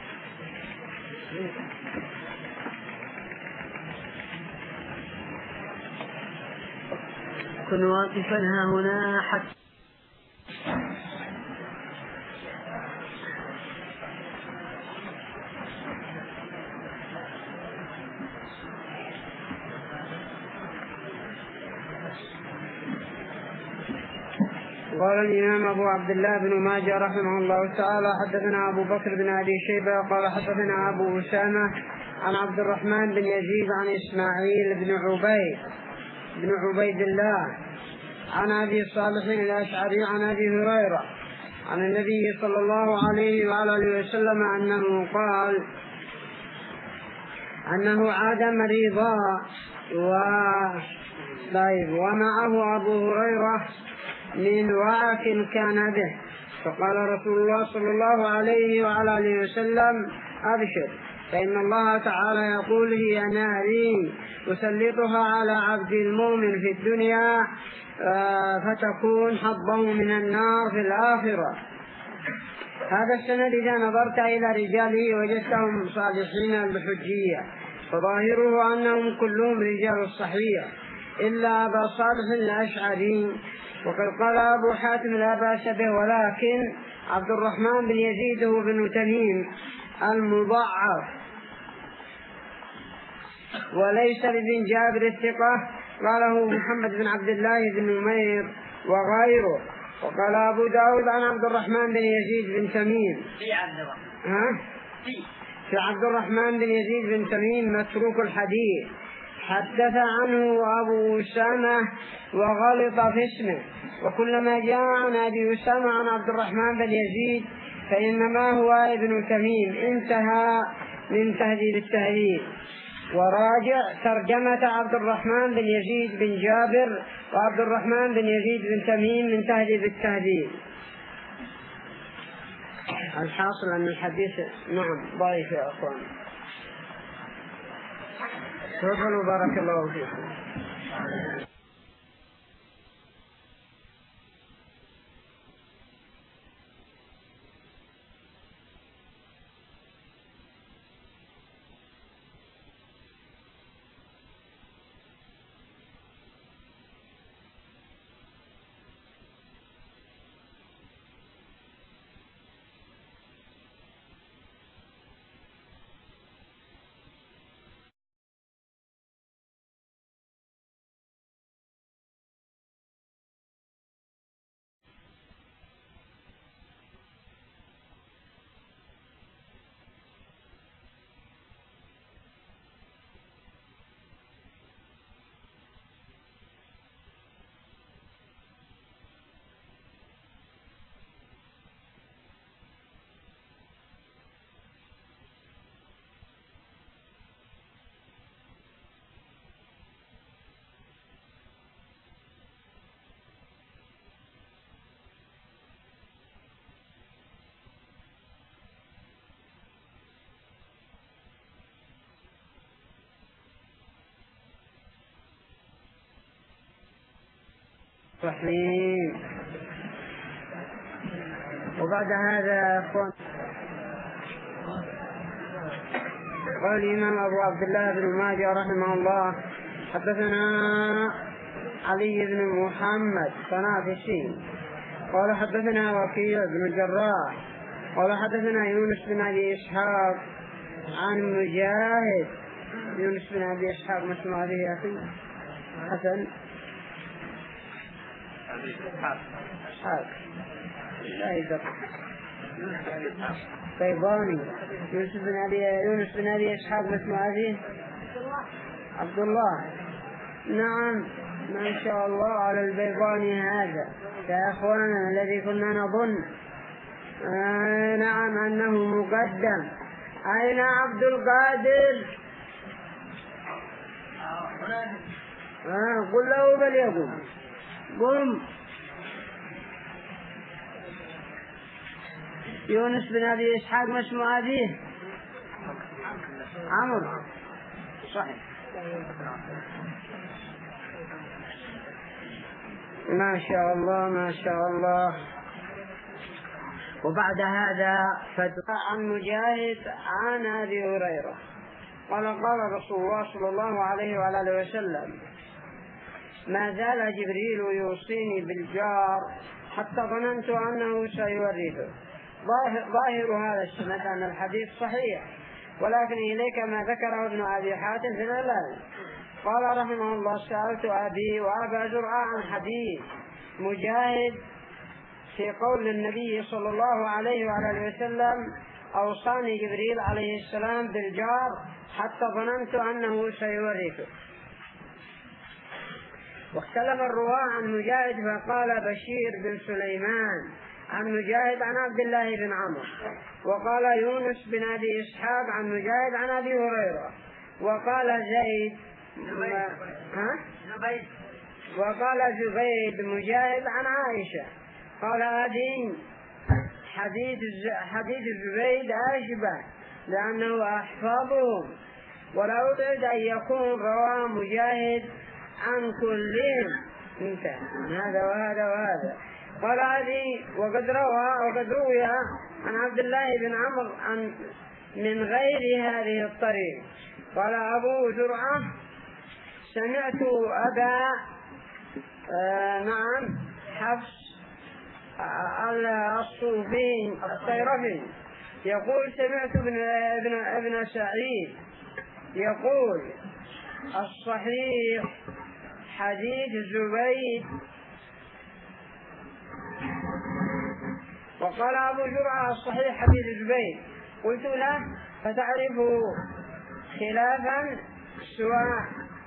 Speaker 4: كن واقفا ها هنا حتى
Speaker 1: قال الإمام أبو عبد الله بن ماجه رحمه الله تعالى: حدثنا أبو بكر بن أبي شيبة قال حدثنا أبو أسامة عن عبد الرحمن بن يزيد عن إسماعيل بن عبيد الله عن أبي صالح الأشعري عن أبي هريرة عن النبي صلى الله عليه وآله وسلم أنه قال: أنه عاد مريضا ومعه أبو هريرة من وعك كان به، فقال رسول الله صلى الله عليه وآله وسلم: أبشر، فإن الله تعالى يقول: هي ناري أسلطها على عبد المؤمن في الدنيا فتكون حظه من النار في الآخرة. هذا السند إذا نظرت إلى رجاله وجدتهم صالحين الحجية، فظاهره أنهم كلهم رجال الصحيح إلا أبا صالح الأشعري، وقد قال أبو حاتم: لا بأس به، ولكن عبد الرحمن بن يزيد هو بن تميم المضعف، وليس بن جابر الثقة، قاله محمد بن عبد الله بن نمير وغيره. وقال أبو داود عن عبد الرحمن بن يزيد بن تميم في عبد الرحمن بن يزيد بن تميم متروك الحديث، حدث عنه أبو أسامة وغلط في اسمه، وكلما جاء عن أبي أسامة عن عبد الرحمن بن يزيد فإنما هو ابن تميم. انتهى من تهذيب التهذيب. وراجع ترجمة عبد الرحمن بن يزيد بن جابر وعبد الرحمن بن يزيد بن تميم من تهذيب التهذيب. الحاصل أن الحديث ضعيف يا أخوان. تفضلوا بارك الله فيكم. رحيم. وبعد هذا قال الإمام أبو عبد الله بن ماجه رحمه الله: حدثنا علي بن محمد صنافسي قال حدثنا وكيع بن الجراح قال حدثنا يونس بن أبي إسحاق عن مجاهد. يونس بن أبي إسحاق ما اسمه هذه يا أخي حسن؟ إسحاق لا يدرك طيباني. يونس بن أبي إسحاق ما اسمه هذه؟ عبد الله. نعم ما شاء الله على البيضاني هذا يا أخوانا الذي كنا نظن نعم أنه مقدم. أين عبد القادر؟ قل له بل يقوم قم. يونس بن أبي إسحاق ما اسم أبيه؟ عمرو. صحيح. ما شاء الله ما شاء الله. وبعد هذا فتوى عن مجاهد عن أبي هريرة قال قال رسول الله صلى الله عليه وعلى آله وسلم: ما زال جبريل يوصيني بالجار حتى ظننت أنه سيورثه. ظاهر هذا السند أن الحديث صحيح، ولكن إليك ما ذكره ابن أبي حاتم في العلل. قال رحمه الله: سألت أبي وأبا زرعة عن حديث مجاهد في قول النبي صلى الله عليه وعلى وسلم: أوصاني جبريل عليه السلام بالجار حتى ظننت أنه سيورثه. واختلف الرواة عن مجاهد، فقال بشير بن سليمان عن مجاهد عن عبد الله بن عمرو، وقال يونس بن أبي إسحاق عن مجاهد عن أبي هريرة، وقال زبيد مجاهد عن عائشة. قال هذه حديث زبيد أشبه لأنه أحفظهم، ولا أبعد أن يكون رواه مجاهد عن كلهم انتهى هذا وهذا وهذا. قال هذه وقد روي عن عبد الله بن عمرو من غير هذه الطريق. قال أبو زرعة: سمعت أبا حفص الصوفي الطيرفي يقول: سمعت ابن سعيد يقول: الصحيح حديث زبيد. وقال أبو زرعة: الصحيح حديث زبيد. قلت له: فتعرف خلافا سواء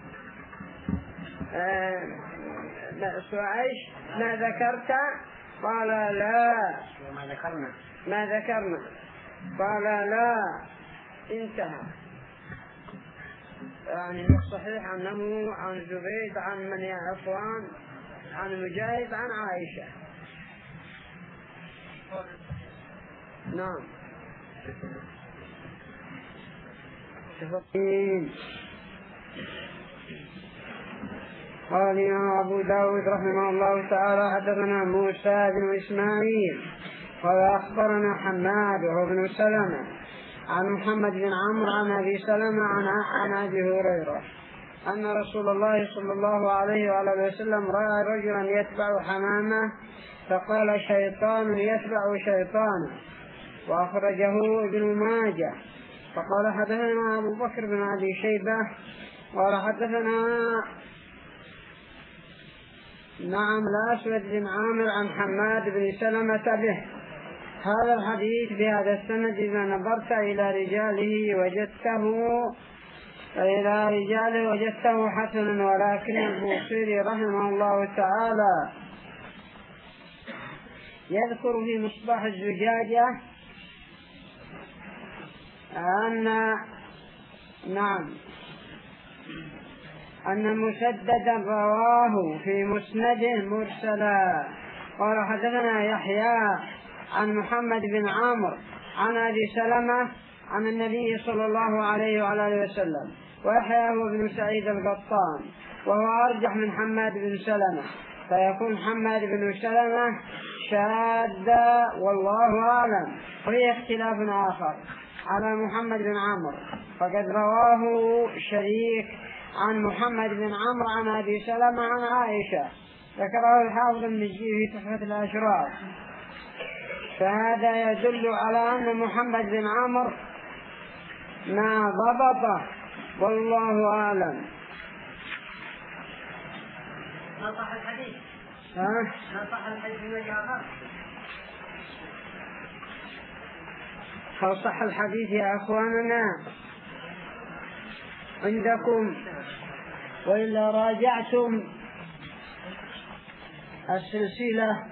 Speaker 1: ما ذكرت؟ قال: لا. ما ذكرنا. قال: لا. انتهى. يعني الصحيح أنه عن زبيد عن من يعرفان عن مجاهد عن عائشة. نعم. قال أبو داود رحمه الله تعالى: حدثنا موسى بن إسماعيل قال أخبرنا حماد وهو بن سلمة عن محمد بن عمرو عن أبي سلمة عن أبي هريرة أن رسول الله صلى الله عليه وآله وسلم رأى رجلا يتبع حمامة فقال: شيطان يتبع شيطانا. وأخرجه ابن ماجه. فقال: حدثنا أبو بكر بن أبي شيبة قال حدثنا الأسود بن عامر عن حماد بن سلمة به. هذا الحديث بهذا السند إذا نظرت إلى رجاله وجدته حسنا، ولكن البوصيري رحمه الله تعالى يذكر في مصباح الزجاجة أن مسددا رواه في مسنده مرسلا. قال: حدثنا يحيى عن محمد بن عمرو عن أبي سلمة عن النبي صلى الله عليه وعلى آله وسلم. ويحيى هو بن سعيد القطان، وهو أرجح من حماد بن سلمة، فيكون حماد بن سلمة شاذا والله أعلم. وهي اختلاف آخر على محمد بن عمرو، فقد رواه شريك عن محمد بن عمرو عن أبي سلمة عن عائشة، ذكره الحافظ المجي في تحفة الأشراف. فهذا يدل على أن محمد بن عمرو ما ضبطه والله أعلم.
Speaker 3: ما صح الحديث؟
Speaker 1: ما
Speaker 3: صح الحديث من وجه آخر؟
Speaker 1: هل صح الحديث يا أخواننا عندكم؟ وإلا راجعتم السلسلة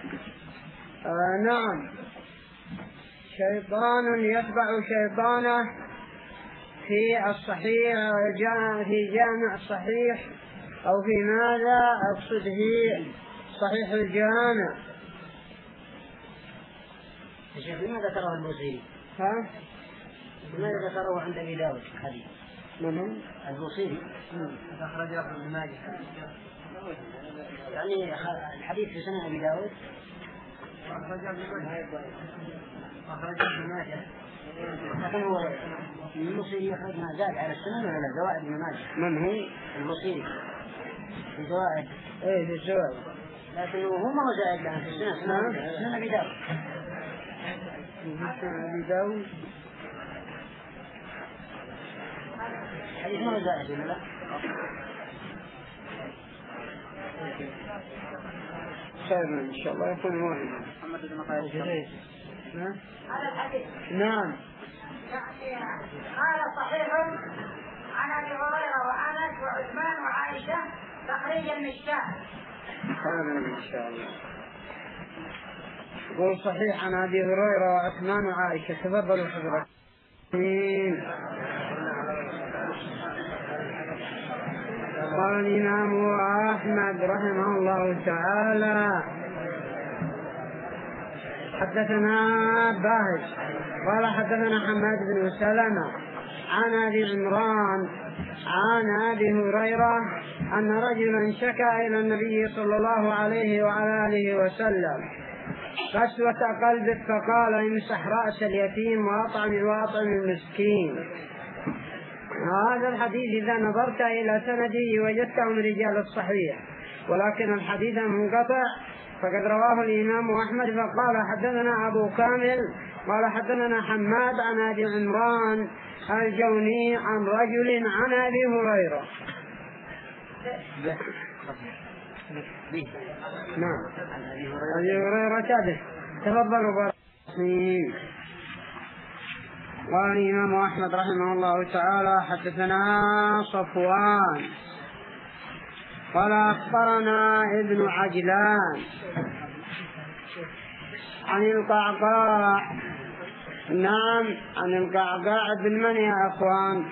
Speaker 1: نعم. شيطان يتبع شيطانه في الصحيح، في جامع الصحيح أو في ماذا أقصد في صحيح الجامع.
Speaker 4: يا شيخ لماذا ذكره البوصيري؟
Speaker 1: ها؟
Speaker 4: لماذا ذكره عند أبي داود حديث؟
Speaker 1: من
Speaker 4: البوصيري
Speaker 3: أخرجه ابن ماجه.
Speaker 4: يعني الحديث في سنة أبي داود
Speaker 3: أخرجه ابن ماجه.
Speaker 4: لكن هو البوصيري يخرج ما زاد على السنن ولا زوائد ابن ماجه؟
Speaker 1: من هو؟
Speaker 4: البوصيري في زوائد.
Speaker 1: إيه في الزوائد.
Speaker 4: لكن هو ما هو زائد لأن في سنة أبي داود.
Speaker 1: أبي داود
Speaker 4: حديث ما هو زائد ولا لا؟
Speaker 1: خير إن شاء الله يكون واحد.
Speaker 4: محمد بن مقايد.
Speaker 3: هذا الحديث
Speaker 1: نعم.
Speaker 3: قال صحيح عن ابي هريره وانس وعثمان وعائشه تخريج المشكاه.
Speaker 1: خير إن شاء الله. يقول صحيح عن أبي هريرة وعثمان وعائشة. تفضلوا حضرتك. قال الإمام أحمد رحمه الله تعالى حدثنا باهج قال حدثنا حماد بن سلمة عن أبي عمران عن أبي هريرة أن رجلا شكا إلى النبي صلى الله عليه وعلى آله وسلم قسوة قلبك فقال امسح رأس اليتيم وأطعم المسكين. هذا الحديث إذا نظرت إلى سنده وجدته من رجال الصحيح، ولكن الحديث منقطع، فقد رواه الإمام أحمد فقال حدثنا أبو كامل قال حدثنا حماد عن أبي عمران الجوني عن رجل عن أبي هريرة. نعم أبي هريرة تابع. تفضلوا برحمين. قال الإمام أحمد رحمه الله تعالى حدثنا صفوان قال أخبرنا ابن عجلان عن القعقاع. نعم عن القعقاع بن من يا أخوان؟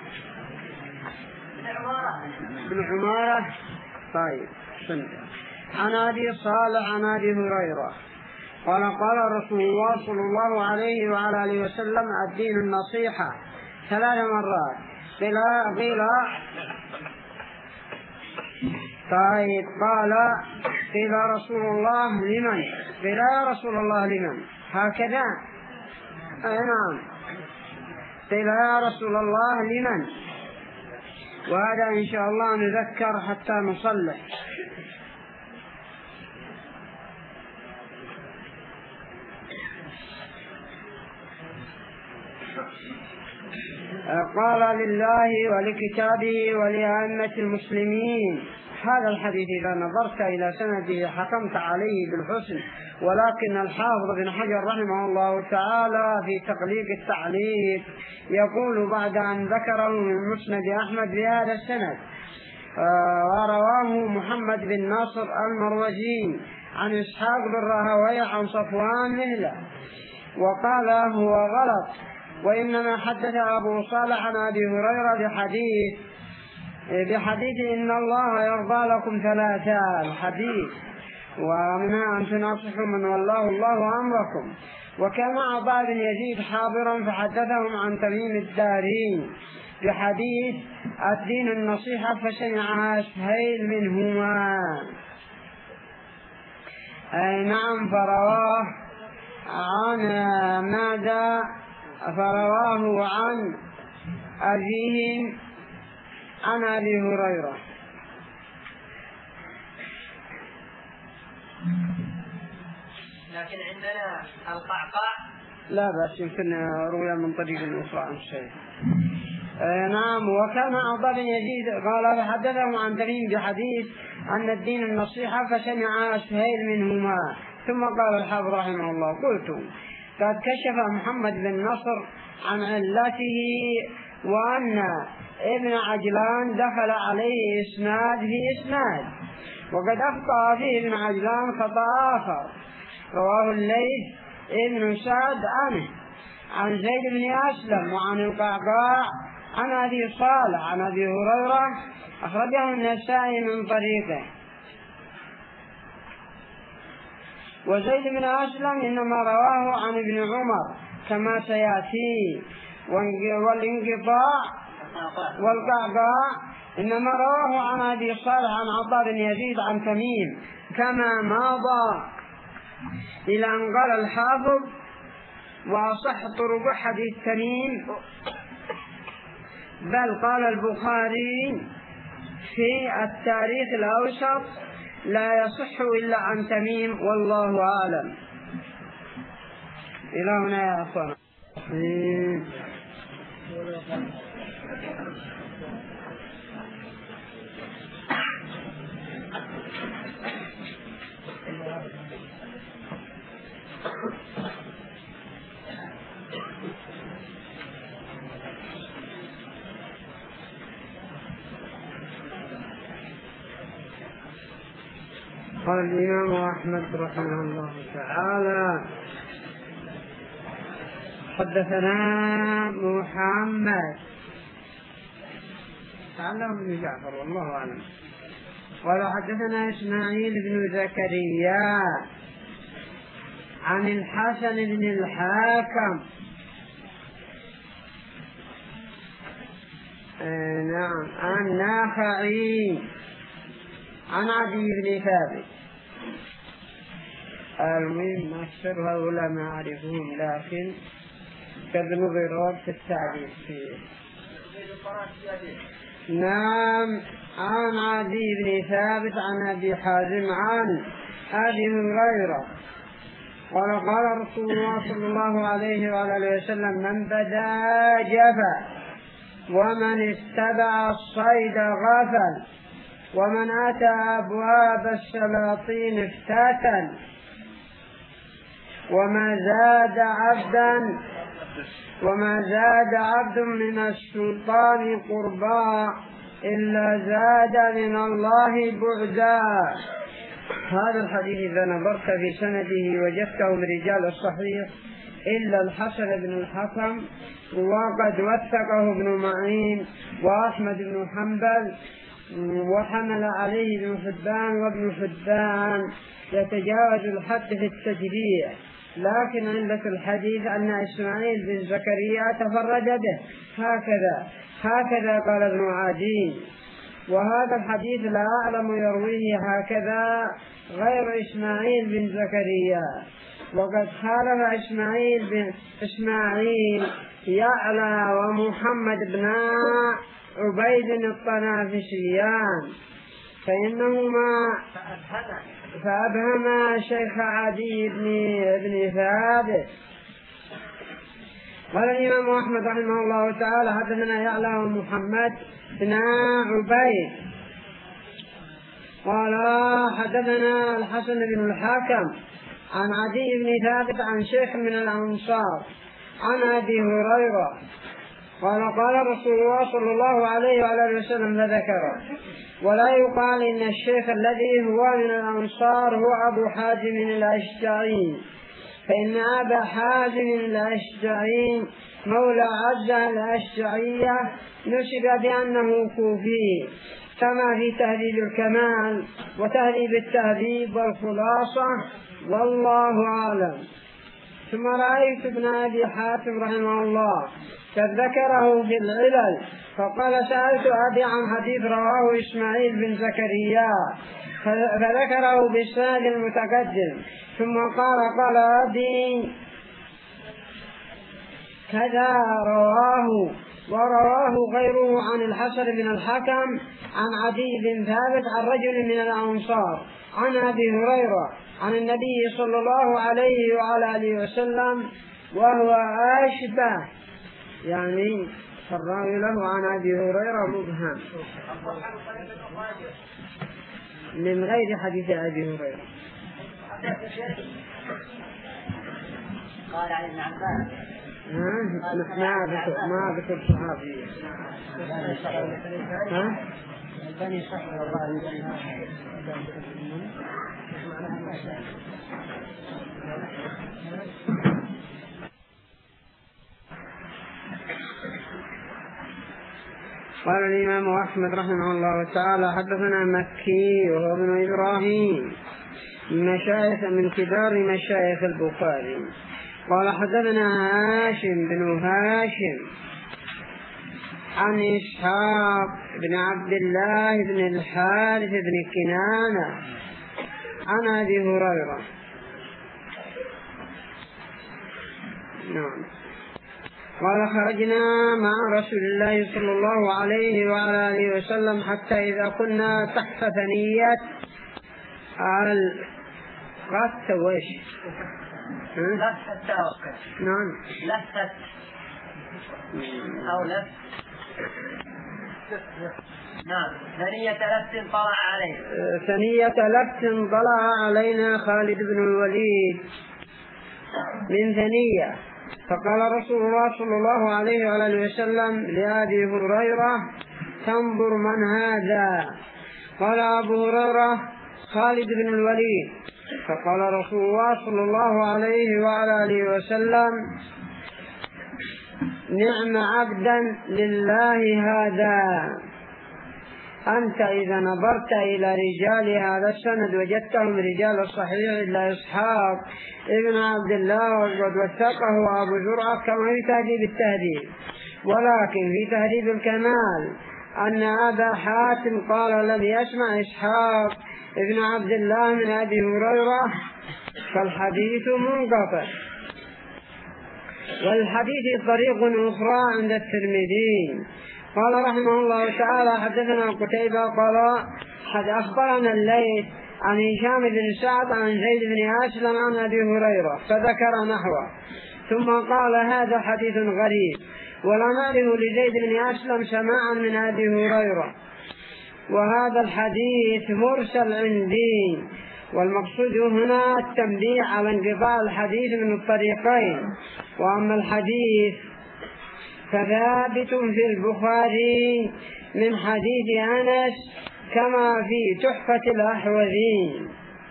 Speaker 1: بن عمارة. طيب عن أبي صالح عن أبي هريرة قال قال رسول الله صلى الله عليه وعلى آله وسلم الدين النصيحة 3 مرات. قيل طيب قيل رسول الله لمن؟ قيل يا رسول الله لمن؟ هكذا. نعم قيل يا رسول الله لمن؟ وهذا إن شاء الله نذكر حتى نصلح. قال لله ولكتابه ولأئمة المسلمين. هذا الحديث إذا نظرت إلى سنده حكمت عليه بالحسن، ولكن الحافظ بن حجر رحمه الله تعالى في تقليد التعليق يقول بعد أن ذكره من مسند أحمد بهذا السند ورواه محمد بن ناصر المروزي عن إسحاق بن راهويه عن صفوان مهله وقال هو غلط، وإنما حدث أبو صالح عن أبي هريرة بحديث إن الله يرضى لكم 3 الحديث ومنها أن تناصحوا من والله الله أمركم. وكان عطاء بن يزيد حاضرا فحدثهم عن تميم الداري بحديث الدين النصيحة فسمعها سهيل منهما. نعم فرواه عن ماذا؟ فرواه عن أبيه عن أبي هريرة.
Speaker 3: لكن عندنا القعقاع
Speaker 1: لا بس يمكن روي من طريق أخرى عن الشيخ. نعم وكان عطاء بن يزيد قال فحدثهم عن تميم بحديث أن الدين النصيحة فسمع سهيل منهما. ثم قال الحافظ رحمه الله قلت قد كشف محمد بن نصر عن علته وأن ابن عجلان دخل عليه إسناد في إسناد، وقد أخطأ فيه ابن عجلان خطأ آخر رواه الليث ابن سعد عنه عن زيد بن أسلم وعن القعقاع عن أبي صالح عن أبي هريرة أخرجه النسائي من طريقه. وزيد بن أسلم إنما رواه عن ابن عمر كما سيأتي. والانقطاع والقعقاع إنما رواه عن أبي صالح عن عطاء بن يزيد عن تميم كما مضى، إلى أن قال الحافظ: وأصح طرق حديث تميم، بل قال البخاري في التاريخ الأوسط: لا يصح إلا عن تميم، والله أعلم. إلى هنا يا أخوان. قال الإمام أحمد رحمه الله تعالى: حدثنا محمد تعلم بن جعفر والله أعلم. قال حدثنا إسماعيل بن زكريا عن الحسن بن الحاكم نعم عن نافعي عن عدي بن ثابت. المهم أكثر هؤلاء ما أعرفهم، لكن قد نظروا في التعريف فيه. نعم عن عدي بن ثابت عن أبي حازم عن أبي هريرة قال: قال رسول الله صلى الله عليه وآله وسلم: من بدا جفا، ومن استبع الصيد غفل، ومن أتى أبواب السلاطين افتتن، وما زاد عبد من السلطان قربا إلا زاد من الله بعدا. هذا الحديث إذا نظرت في سنده وجدته من رجال الصحيح إلا الحسن بن الحكم، وقد وثقه ابن معين وأحمد بن حنبل، وحمل عليه ابن حبان، وابن حبان يتجاوز الحد في التجريح. لكن علة الحديث أن إسماعيل بن زكريا تفرد به، هكذا قال ابن عدي. وهذا الحديث لا أعلم يرويه هكذا غير إسماعيل بن زكريا، وقد خالف إسماعيل يعلى ومحمد بن عبيد الطنافسيان، فإنهما فأبهما شيخ عدي بن ثابت. قال الإمام أحمد رحمه الله تعالى: حدثنا يعلى ومحمد بن عبيد قال حدثنا الحسن بن الحاكم عن عدي بن ثابت عن شيخ من الأنصار عن أبي هريرة قال: قال رسول الله صلى الله عليه وآله وسلم فذكره. ولا يقال إن الشيخ الذي هو من الأنصار هو أبو حازم الأشجعي، فإن أبا حازم الأشجعي مولى عزة الأشجعية نسب بأنه كوفي، كما في تهذيب الكمال وتهذيب التهذيب والخلاصة، والله أعلم. ثم رأيت ابن أبي حاتم رحمه الله قد ذكره في العلل، فقال: سألت أبي عن حديث رواه إسماعيل بن زكريا، فذكره بالسند المتقدم، ثم قال أبي كذا رواه، ورواه غيره عن الحسن بن الحكم عن عدي بن ثابت عن رجل من الأنصار عن أبي هريرة عن النبي صلى الله عليه وعلى آله وسلم، وهو أشبه، يعني الراوي له عن أبي هريرة مبهم من غير حديث أبي هريرة.
Speaker 4: قال عن ابن عباس
Speaker 1: ما ذكر صحابي.
Speaker 4: البني صحيح الله
Speaker 1: قال الإمام أحمد رحمه الله تعالى حدثنا مكي وهو ابن إبراهيم من كبار مشايخ البخاري قال حدثنا هاشم بن هاشم عن إسحاق بن عبد الله بن الحارث بن كنانة عن أبي هريرة. نعم. قال خرجنا مع رسول الله صلى الله عليه وعلى آله وسلم حتى إذا كنا تحت ثنية القت وش
Speaker 3: لفت
Speaker 1: نعم
Speaker 3: لفت أو لفت نعم ثنية لفت طلع علينا
Speaker 1: ثنية لفت طلع علينا خالد بن الوليد من ثنية فقال رسول الله صلى الله عليه وآله وسلم لأبي هريرة تنظر من هذا؟ قال أبو هريرة خالد بن الوليد. فقال رسول الله صلى الله عليه وآله وسلم نعم عبدا لله هذا. أنت إذا نظرت إلى رجال هذا السند وجدتهم رجال الصحيح إلا إسحاق ابن عبد الله وقد وثقه أبو زرعة كما في تهذيب التهذيب، ولكن في تهذيب الكمال أن أبا حاتم قال لم يسمع إسحاق ابن عبد الله من أبي هريرة فالحديث منقطع. والحديث طريق أخرى عند الترمذي. قال رحمه الله تعالى حدثنا قتيبة قال أخبرنا الليث عن هشام بن سعد عن زيد بن أسلم عن أبي هريرة فذكر نحوه ثم قال هذا حديث غريب ولا نعرف لزيد بن أسلم سماعا من أبي هريرة، وهذا الحديث مرسل عندي، والمقصود هنا التنبيه على انقطاع الحديث من الطريقين. وأما الحديث فثابت في البخاري من حديث أنس كما في تحفة الأحوذي.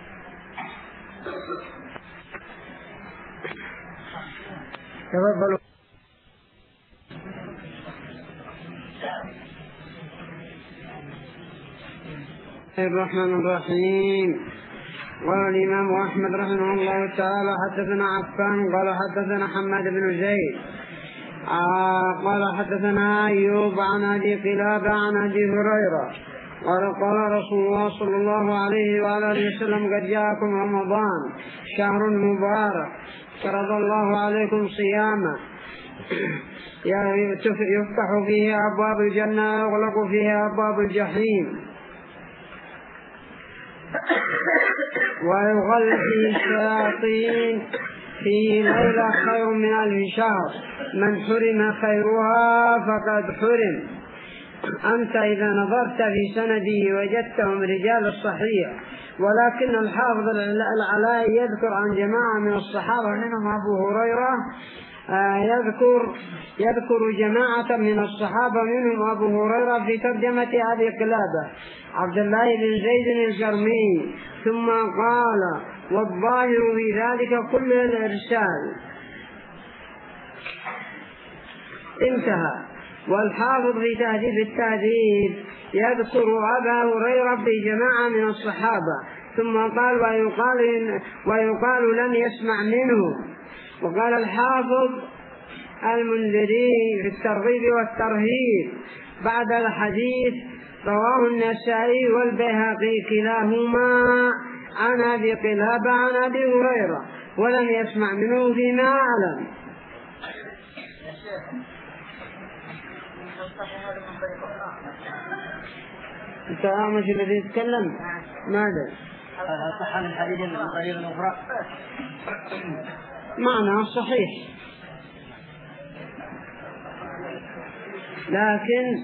Speaker 1: تفضلوا. الرحمن الرحيم. قال الإمام أحمد رحمه الله تعالى حدثنا عفان قال حدثنا حماد بن زيد قال حدثنا أيوب عن أبي قلابة عن أبي هريرة قال رسول الله صلى الله عليه وآله وسلم قد جاءكم رمضان شهر مبارك فرض الله عليكم صياما يفتح فيه أبواب الجنة ويغلق فيه أبواب الجحيم ويغل فيه الشياطين فيه ليلة خير من 1000 شهر من حرم خيرها فقد حرم. أنت إذا نظرت في سنده وجدتهم رجال الصحيح، ولكن الحافظ العلاء يذكر عن جماعة من الصحابة منهم أبو هريرة يذكر جماعة من الصحابة منهم أبو هريرة في ترجمة أبي قلابة عبد الله بن زيد الجرمي ثم قال والظاهر في ذلك كل الإرسال انتهى. والحافظ في تهذيب التهذيب يذكر أبا هريرة في جماعة من الصحابة ثم قال ويقال لم يسمع منه. وقال الحافظ المنذري في الترغيب والترهيب بعد الحديث رواه النسائي والبيهقي كلاهما عن أبي قلابة عن أبي هريرة ولم يسمع منه فيما أعلم. أنت أعمش الذي يتكلم ماذا؟
Speaker 4: صح من الحديث من طريق أخرى
Speaker 1: معنى صحيح، لكن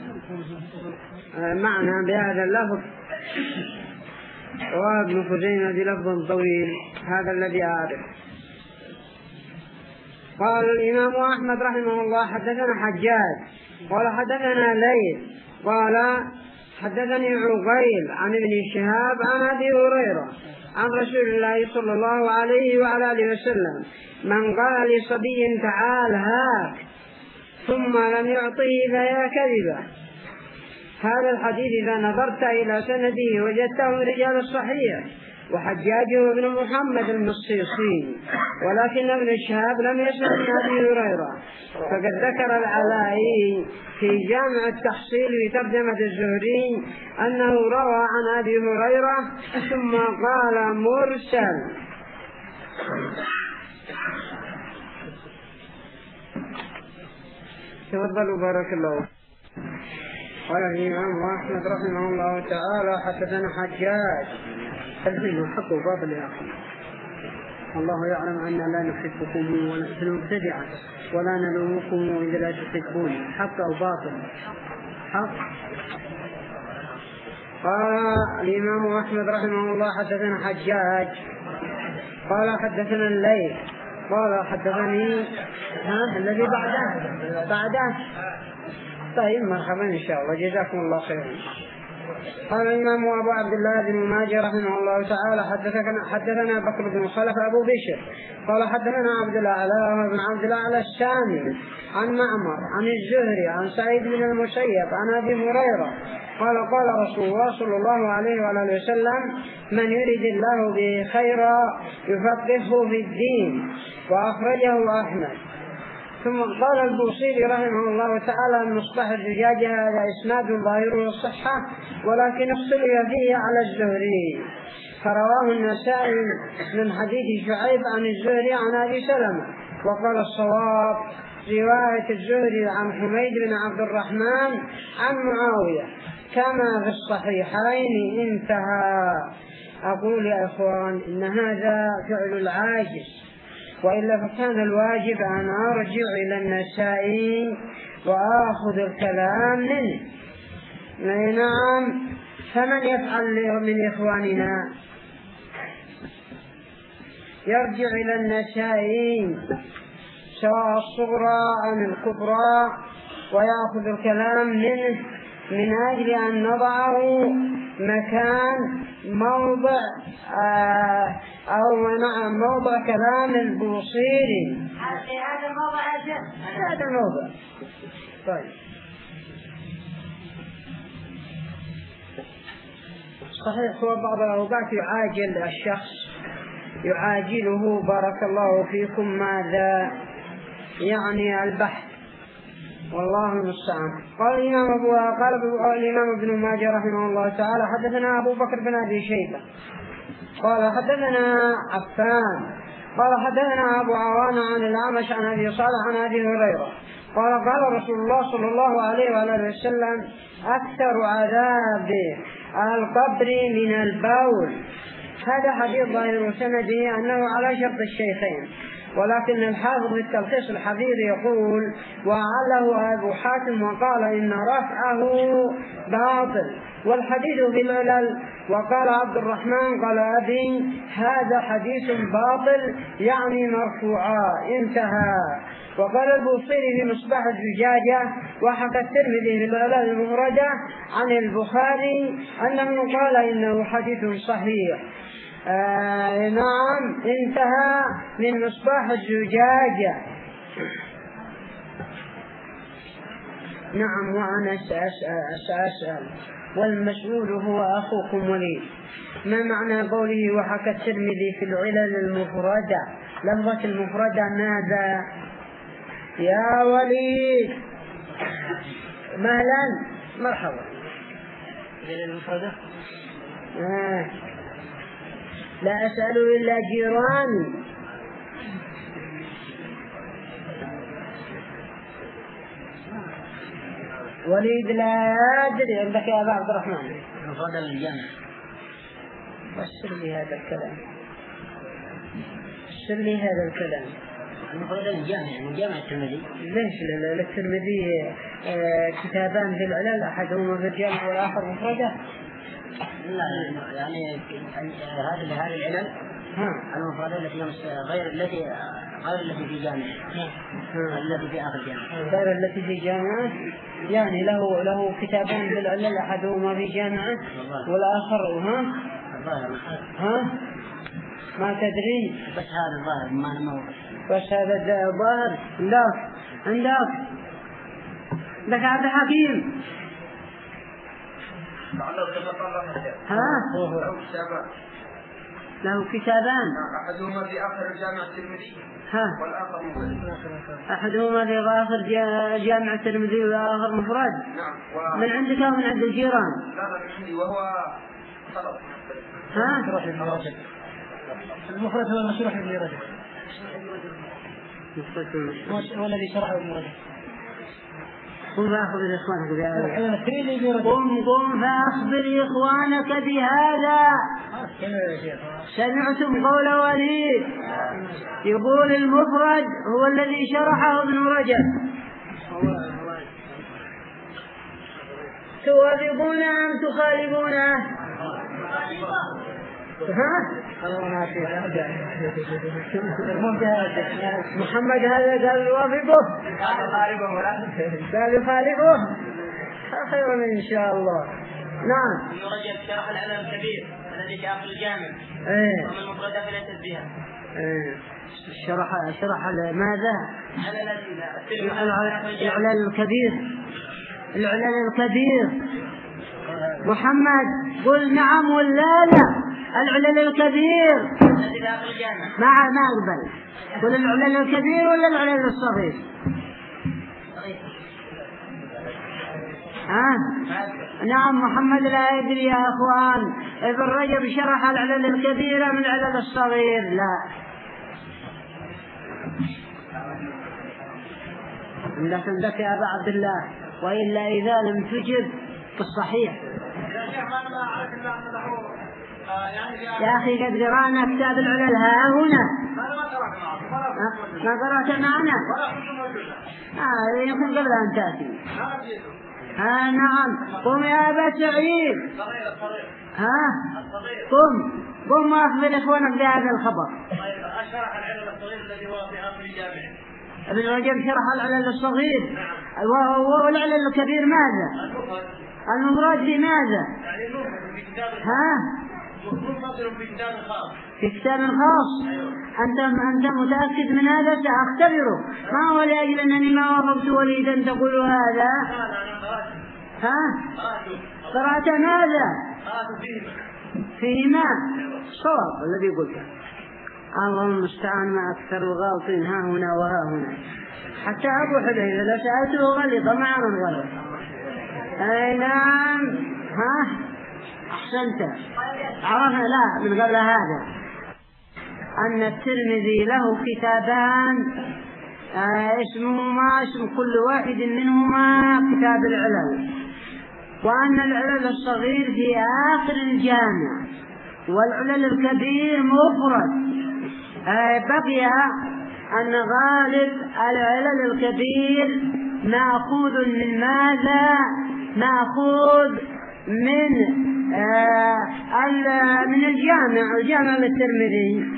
Speaker 1: معنى بهذا اللفظ وابن خزيمة بلفظ طويل هذا الذي أعرف. قال الإمام أحمد رحمه الله حدثنا حجاج قال حدثنا ليث قال حدثني عقيل عن ابن شهاب عن أبي هريرة عن رسول الله صلى الله عليه وعلى آله وسلم من قال لصبي تعال هاك ثم لم يعطه فهي كذبة. هذا الحديث إذا نظرت إلى سنده وجدته من رجال الصحيح، وحجاجه ابن محمد المصيصي، ولكن ابن شهاب لم يسمع من أبي هريرة. فقد ذكر العلائي في جامع التحصيل في ترجمة الزهري أنه روى عن أبي هريرة ثم قال مرسل. تفضلوا بارك الله. قال الإمام أحمد رحمه الله تعالى حدثنا حجاج. الحين حق وباطل يا أخي، الله يعلم أن لا نحبكم ونحن المبتدعة ولا نلومكم إذا لا تحبون. حق أو باطل؟ حق. قال الإمام أحمد رحمه الله حدثنا حجاج قال حدثنا الليث قال حدثني الذي بعده. طيب مرحبا إن شاء الله، جزاكم الله خيرا. قال الإمام أبو عبد الله بن ماجه رحمه الله تعالى حدثنا بكر بن خلف أبو بشر قال حدثنا عبد الأعلى بن عبد الأعلى الشامي عن معمر عن الزهري عن سعيد بن المسيب عن أبي هريرة قال قال رسول الله صلى الله عليه وآله وسلم: من يريد الله به خيرا يفقهه في الدين. وأخرجه أحمد. ثم قال البوصيري رحمه الله تعالى: المصباح الزجاجة هذا إسناد ظاهره الصحة، ولكن اختلف فيه على الزهري، فرواه النسائي من حديث شعيب عن الزهري عن أبي سلمة. وقال الصواب رواية الزهري عن حميد بن عبد الرحمن عن معاوية كما في الصحيحين. انتهى. أقول يا إخوان إن هذا فعل العاجز، وإلا فكان الواجب أن أرجع إلى النسائي وآخذ الكلام منه. نعم. فمن يفعل من إخواننا يرجع إلى النسائي سواء الصغرى أم الكبرى ويأخذ الكلام منه من أجل أن نضعه مكان موضع موضع كلام البوصيري. هذا الموضع. طيب. صحيح هو بعض الأوقات يعاجل الشخص، يعاجله بارك الله فيكم ماذا يعني البحث، والله المستعان. قال الإمام ابن ماجه رحمه الله تعالى حدثنا أبو بكر بن أبي شيبة قال حدثنا عفان قال حدثنا أبو عوان عن الأعمش عن أبي صالح عن أبي هريرة قال قال رسول الله صلى الله عليه وآله وسلم: أكثر عذاب القبر من البول. هذا حديث ظاهر سنده أنه على شرط الشيخين، ولكن الحافظ في التلخيص الحفيظ يقول: وعله أبو حاتم وقال إن رفعه باطل، والحديث في العلل. وقال عبد الرحمن قال أبي: هذا حديث باطل يعني مرفوعا. انتهى. وقال البوصيري في مصباح الزجاجة وحكى الترمذي في العلل المفردة عن البخاري أنه قال إنه حديث صحيح. نعم. انتهى من مصباح الزجاجة. نعم. وأنا سأسأل والمسؤول هو أخوكم وليد: ما معنى قوله وحكى الترمذي في العلل المفردة؟ لفظة المفردة ماذا يا وليد؟ مهلا مرحبا.
Speaker 3: العلل المفردة
Speaker 1: لا أسأل إلا جيراني. وليد لا أدري. عندك يا أبا عبد الرحمن؟
Speaker 4: المفردة للجامع.
Speaker 1: فسر لي هذا الكلام. فسر لي هذا الكلام.
Speaker 4: المفردة للجامع من جامع الترمذي.
Speaker 1: ليش للترمذي كتابان في العلل، أحدهما في الجامع والآخر مفردة؟
Speaker 4: لا يعني هذه العلل المفردة التي غير التي في جامع، التي في آخر جامع،
Speaker 1: غير التي في جامعة. يعني له كتابان في العلل، أحدهما في جامعة والآخر ما تدري.
Speaker 4: بس هذا الظاهر ما نمو.
Speaker 1: بس هذا الظاهر. عندك عبد الحكيم له كتابان.
Speaker 2: أحدهما في آخر الجامع الترمذي والآخر مفرد.
Speaker 1: أحدهما في آخر جامع الترمذي والآخر مفرد.
Speaker 2: نعم.
Speaker 1: من عندك أو من عند الجيران؟
Speaker 2: لا من عندي وهو خلط.
Speaker 3: المفرد هو المشروح ابن رجب. هو الذي شرحه ابن رجب.
Speaker 1: قم فأخبر إخوانك بهذا. قم فأخبر إخوانك بهذا. سمعتم قول وليد يقول المفرد هو الذي شرحه ابن رجب. توافقون أم تخالفونه؟ محمد هذا قال يوافقه قال يخالفه خير إن شاء الله. نعم.
Speaker 3: ابن رجب شرح العلم الكبير الذي في آخر الجامع ومن المفردة فليست بها.
Speaker 1: شرح ماذا؟ العلل الكبير. العلل الكبير. محمد قل نعم ولا لا؟ العلل الكبير
Speaker 3: الذي في آخر الجامع.
Speaker 1: ما أقبل. قل العلل الكبير ولا العلل الصغير؟ نعم. محمد لا يدري يا أخوان. ابن رجب شرح العلل الكبيرة من العلل الصغير. لا عندك يا أبا عبد الله. وإلا إذا لم تجب بالصحيح يا أخي قد قرأنا كتاب العلل ها هنا. ما قرأت معنا؟ يمكن قبل أن تأتي. نعم. قم يا أبا سعيد. قم وأخبر إخوانك بهذا الخبر.
Speaker 3: أشرح العلل الصغير الذي هو في آخر الجامع.
Speaker 1: ابن رجب شرح العلل الصغير. والعلل الكبير ماذا؟ المفرد في ماذا؟ في كتاب خاص. أنت متأكد من هذا؟ سأختبره. ما هو لأجل أنني ما وافقت وليدا تقول هذا؟ قرأت ماذا؟ فيهما صواب الذي قلته. الله المستعان ما أكثر الغالطين ها هنا وها هنا. حتى أبو حذيفة لو سألته غلط معنا غلط. أي نعم. أحسنت. عرفنا لا من قبل هذا أن الترمذي له كتابان اسمهما اسم كل واحد منهما كتاب العلل. وأن العلل الصغير في آخر الجامع والعلل الكبير مفرد. بقي أن غالب العلل الكبير مأخوذ من ماذا؟ مأخوذ من الجامع للترمذي.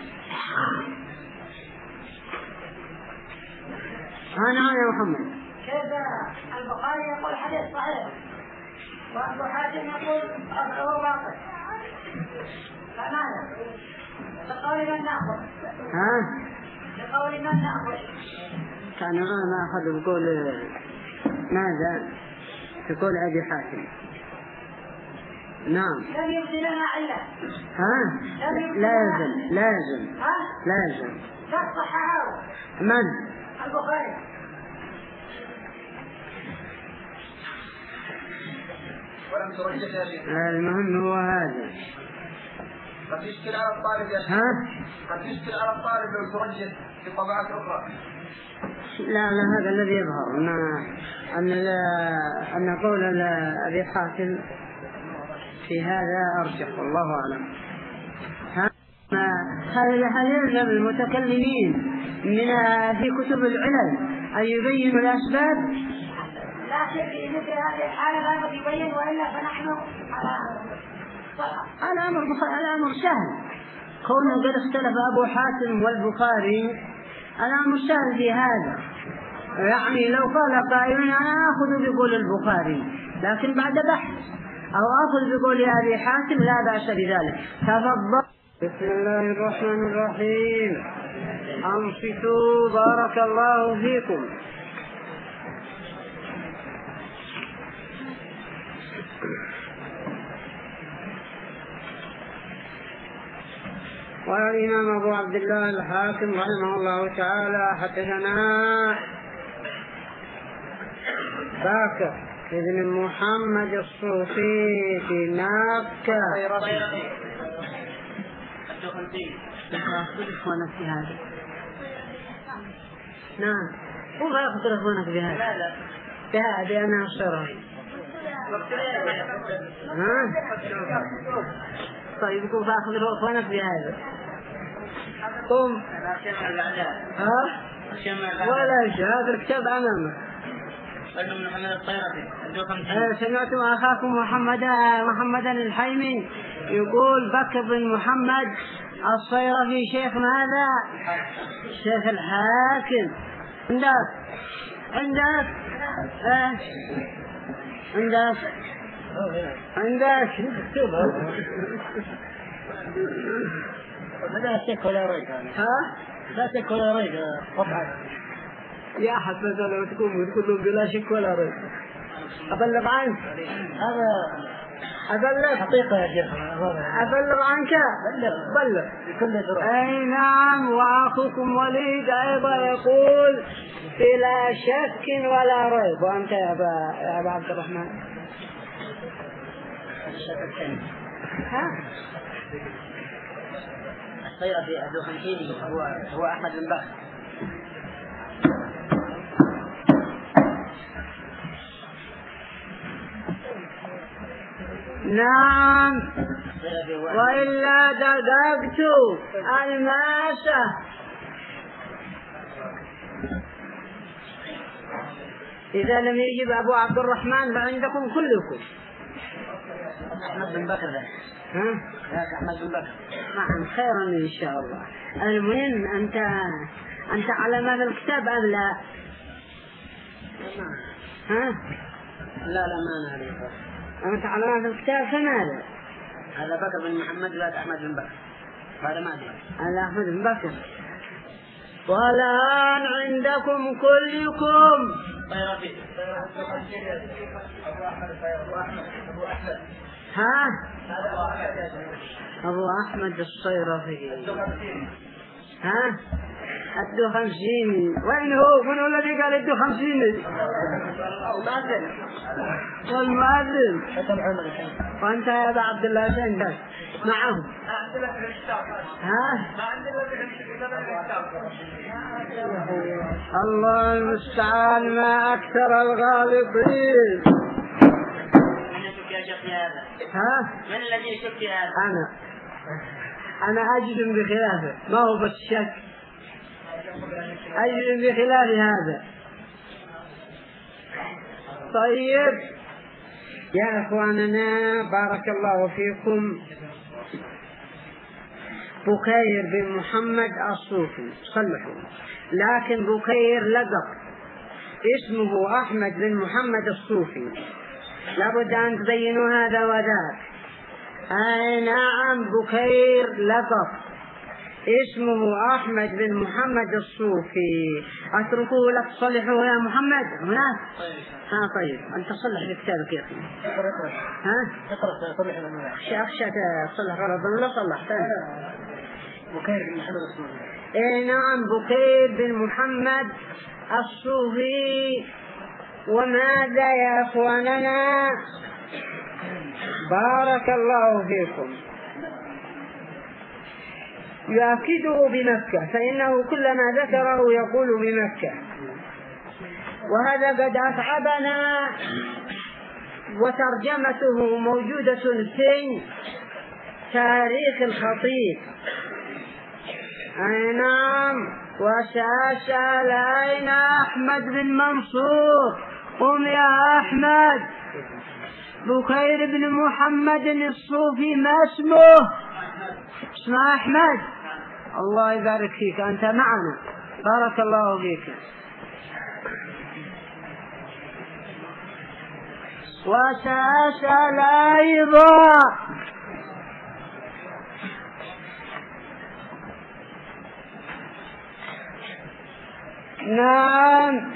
Speaker 1: نعم يا محمد.
Speaker 5: كيف البخاري يقول حديث صحيح وأبو حاتم يقول هو باطل؟ فماذا؟ لقول من نأخذ؟ لقول من نأخذ؟
Speaker 1: كان ما أخذ بقول ماذا؟ تقول أبي حاتم. نعم.
Speaker 5: لم يبدي لنا علة.
Speaker 1: لازم.
Speaker 5: لا صححه.
Speaker 1: من؟
Speaker 5: البخاري.
Speaker 2: ولم ترجح يا شيخ.
Speaker 1: المهم هو هذا.
Speaker 2: قد يشكل على الطالب يا شيخ. قد يشكل على الطالب لو ترجح في طبعات أخرى.
Speaker 1: لا هذا الذي يظهر أن قول أبي حاتم في هذا أرجح والله أعلم. هذا يلزم المتكلمين في كتب العلل أن يبينوا الأسباب.
Speaker 5: لا شيء في مثل هذه الحالة لا يبين وإلا فنحن
Speaker 1: الأمر سهل. كونه قد اختلف أبو حاتم والبخاري الأمر سهل في هذا. يعني لو قال قائل أنا أخذ بقول البخاري لكن بعد بحث أو أخذ بقول أبي حاتم لا بأس بذلك. تفضل. بسم الله الرحمن الرحيم. أنصتوا بارك الله فيكم. والإمام أبو عبد الله الحاكم رحمه الله تعالى حدثنا باكر ابن محمد الصوفي في مكة. نعم هو ما يأخذ تلفونك بهذا بهذا أنا أصرها. طيب يقول فأخذ تلفونك بهذا قم ولا شيء هذا الكتاب أمامك. سمعتم أخاكم محمدا الحيمي يقول بكر بن محمد الصيرفي شيخ ماذا؟ شيخ الحاكم. عندك
Speaker 4: لا شك ولا ريب. لا شك ولا ريب طبعا.
Speaker 1: يا حسنا لو تكون كلهم بلا شك ولا ريب. أبلغ عنك هذا
Speaker 4: حقيقة يا شيخ.
Speaker 1: أبلغ عنك بلغ
Speaker 4: بكل
Speaker 1: أي نعم. وأخوكم وليد أيضا يقول بلا شك ولا ريب. وأنت يا أبا عبد الرحمن؟
Speaker 4: الصيرفي أبو خمسيني هو أحمد بن بكر.
Speaker 1: نعم وإلا دققت الماسة. إذا لم يجب أبو عبد الرحمن فعندكم كلكم
Speaker 4: أحمد بن بكر. ذاك أحمد بن بكر.
Speaker 1: نعم خيرا إن شاء الله. المهم أنت على ماذا الكتاب أم لا؟
Speaker 4: لا ما نعرف.
Speaker 1: أنت على ماذا الكتاب فماذا؟
Speaker 4: هذا بكر بن محمد ذاك أحمد بن بكر. هذا ما أدري.
Speaker 1: هذا أحمد بن بكر. والآن عندكم كلكم أبو أحمد الصيرفي. أدو 50. وين هو؟ من هو الذي قال أدو 50؟ والمؤذن. وأنت يا أبا عبد الله عندك معهم؟ الله المستعان ما أكثر الغالطين.
Speaker 4: من الذي يشك في هذا؟
Speaker 1: أنا أجزم بخلافه. ما هو بس شك، أجزم بخلاف هذا. طيب يا أخواننا بارك الله فيكم، بكير بن محمد الصوفي صلحوا، لكن بكير لقب اسمه أحمد بن محمد الصوفي، لابد أن تبينوا هذا وذاك. أي نعم بكير لقب اسمه أحمد بن محمد الصوفي. أتركوه لك تصلحوه يا محمد هناك. طيب أنت صلح بكتابك يا أخي.
Speaker 4: اقرأ صلح لنا.
Speaker 1: أخشى تصلح غلطا ولا صلحت؟
Speaker 4: بكير بن محمد الصوفي.
Speaker 1: إيه نعم بكير بن محمد الصوفي. وماذا يا أخواننا بارك الله فيكم؟ يؤكده بمكة، فإنه كلما ذكره يقول بمكة، وهذا قد أتعبنا، وترجمته موجودة في تاريخ الخطيب. أي نعم. وسأسأل أين أحمد بن منصور؟ قم يا أحمد. بكير بن محمد الصوفي ما اسمه؟ اسمه أحمد. الله يبارك فيك، أنت معنا، بارك الله فيك. وسأسأل أيضا نعم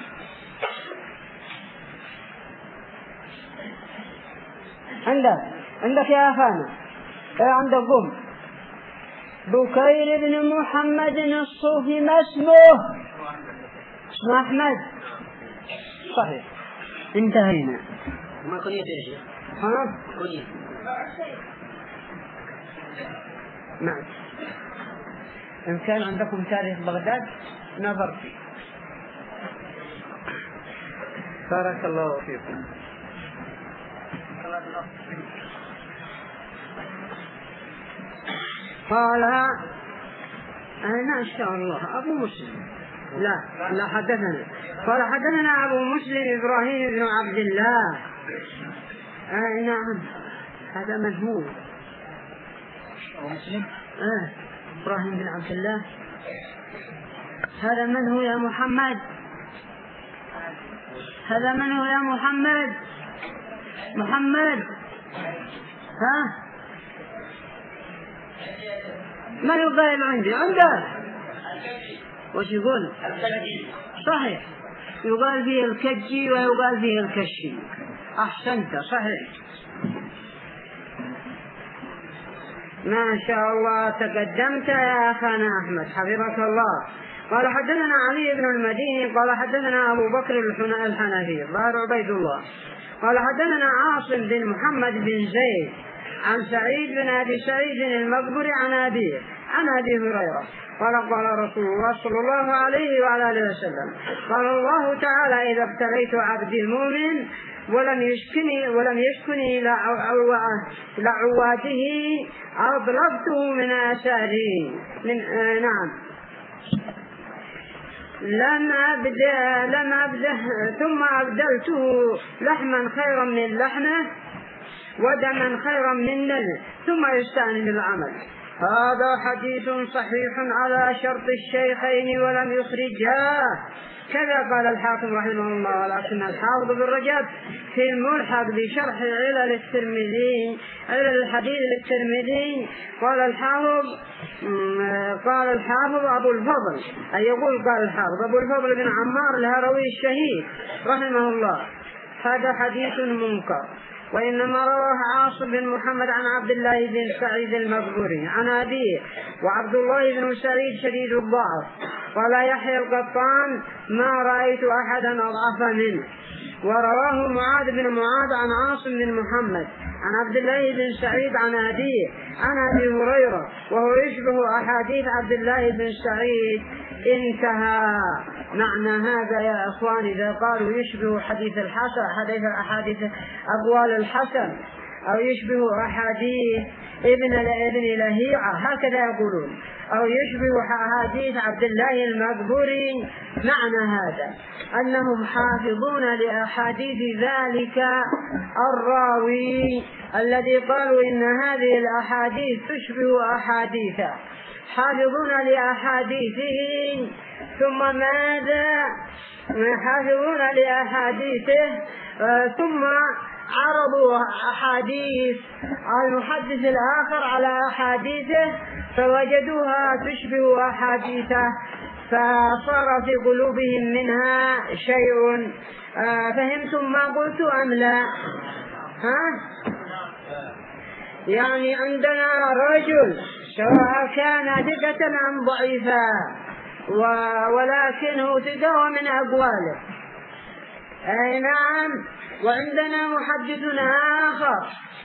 Speaker 1: عندك يا أخانا، عندك قم بكير بن محمد الصوفي ما اسمه؟ اسمه أحمد. صحيح، انتهينا.
Speaker 4: ما كنيت يا شيخ؟
Speaker 1: ها؟
Speaker 4: كنيت.
Speaker 1: نعم. إن كان عندكم تاريخ بغداد نظر فيه. بارك الله فيكم. قال أنا إن شاء الله أبو مسلم. لا حدثنا. قال حدثنا أبو مسلم إبراهيم بن عبد الله. نعم، هذا من هو؟
Speaker 4: أبو مسلم؟
Speaker 1: إبراهيم بن عبد الله. هذا من هو يا محمد؟ هذا من هو يا محمد؟ محمد، ها؟ ما يقال عندي عنده؟ وش يقول؟ صحيح، يقال فيه الكجي ويقال فيه الكشي. أحسنت، صحيح. ما شاء الله تقدمت يا أخانا أحمد، حفظك الله. قال حدثنا علي بن المديني قال حدثنا أبو بكر الحنفي ظاهر عبيد الله قال حدثنا عاصم بن محمد بن زيد عن سعيد بن أبي سعيد المقبري عن أبي هريرة قال قال رسول الله صلى الله عليه وعلى آله وسلم قال الله تعالى إذا ابتليت عبدي المؤمن ولم يشكني إلى عواته أضربته من آثاره. نعم، لم أبده ثم أبدلته لحما خيرا من لحمه ودما خيرا من دمه ثم يستأنف العمل. هذا حديث صحيح على شرط الشيخين ولم يخرجاه. كذا قال الحاكم رحمه الله. ولكن الحافظ بن رجب في الملحق بشرح علل الحديث الترمذي قال الحافظ أبو الفضل، أي يقول قال الحافظ أبو الفضل بن عمار الهروي الشهيد رحمه الله هذا حديث منكر. وإنما رواه عاصم بن محمد عن عبد الله بن سعيد المقبوري عن أبيه وعبد الله بن سعيد شديد الضعف. قال يحيى القطان ما رأيت أحدا أضعف منه. ورواه معاذ بن معاذ عن عاصم بن محمد عن عبد الله بن سعيد عن أبيه عن أبي هريرة وهو يشبه أحاديث عبد الله بن سعيد. انتهى. معنى هذا يا أخوان إذا قالوا يشبه حديث الحسن أحاديث أقوال الحسن أو يشبه أحاديث ابن لهيعة هكذا يقولون أو يشبه أحاديث عبد الله المقبوري، معنى هذا أنهم حافظون لأحاديث ذلك الراوي الذي قالوا إن هذه الأحاديث تشبه أحاديثه، حافظون لأحاديثه ثم ماذا؟ حافظون لأحاديثه ثم عرضوا أحاديث المحدث الآخر على أحاديثه فوجدوها تشبه أحاديثه فصار في قلوبهم منها شيء. فهمتم ما قلت أم لا؟ يعني عندنا رجل سواء كان ثقة أم ضعيفا ولكنه ثقة من أقواله. أي نعم. وعندنا محدث آخر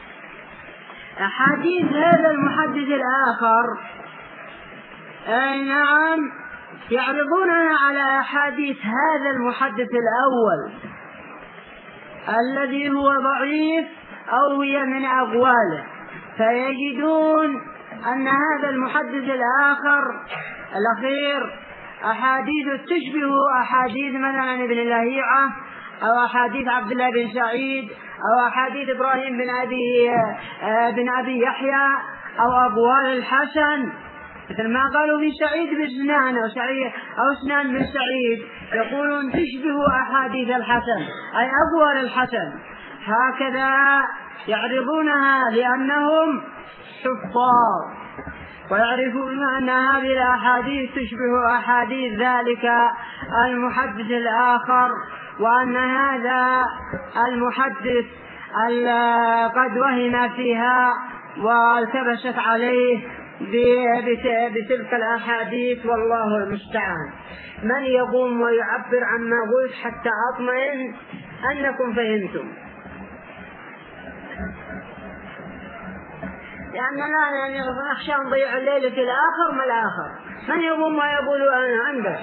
Speaker 1: أحاديث هذا المحدث الآخر أي نعم يعرضونها على أحاديث هذا المحدث الأول الذي هو ضعيف أو هي من أقواله، فيجدون أن هذا المحدث الآخر الأخير أحاديث تشبه أحاديث مثلا ابن لهيعة أو أحاديث عبد الله بن سعيد أو أحاديث إبراهيم بن أبي يحيى أو أقوال الحسن، مثل ما قالوا في سعيد بن سنان أو سنان بن سعيد، يقولون تشبه أحاديث الحسن أي أقوال الحسن. هكذا يعرضونها لأنهم حفاظ ويعرفون أن هذه الأحاديث تشبه أحاديث ذلك المحدث الآخر، وأن هذا المحدث قد وهم فيها والتبست عليه بتلك الأحاديث والله المستعان. من يقوم ويعبر عما قلت حتى أطمئن أنكم فهمتم؟ لأننا يعني نخشى نضيع الليلة في الآخر ما الآخر. من يقوم ويقول أنا عنده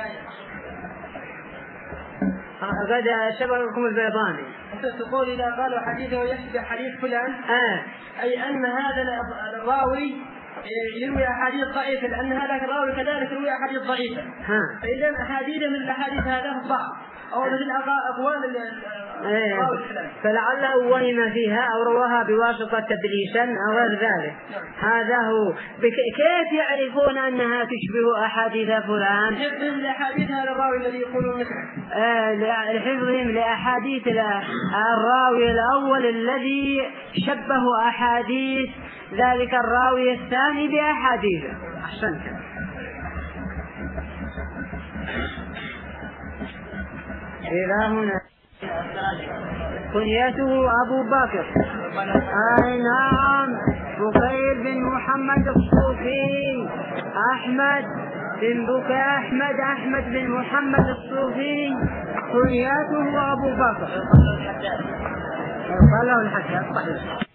Speaker 1: قد شبهكم البيضاني.
Speaker 2: تقول إذا قالوا حديثه يشبه حديث فلان أي أن هذا الراوي يروي أحاديث ضعيفة، لأن هذا الراوي كذلك يروي أحاديث ضعيفة. فإذا أحاديث من الأحاديث هذا ضعف أو مثل أقوال الراوي الفلاني،
Speaker 1: فلعله وهم فيها أو رواها بواسطة تدليسا أو غير ذلك. هذا هو. كيف يعرفون أنها تشبه أحاديث فلان؟
Speaker 2: حفظهم لأحاديث هذا الراوي الذي يقولون مثله.
Speaker 1: لحفظهم لأحاديث الراوي الأول الذي شبه أحاديث ذلك الراوي الثاني بأحاديثه. أحسنت. إلى هنا كنيته أبو بكر. نعم. بكير بن محمد الصوفي. أحمد بن محمد الصوفي كنيته أبو بكر. قال له الحجاج.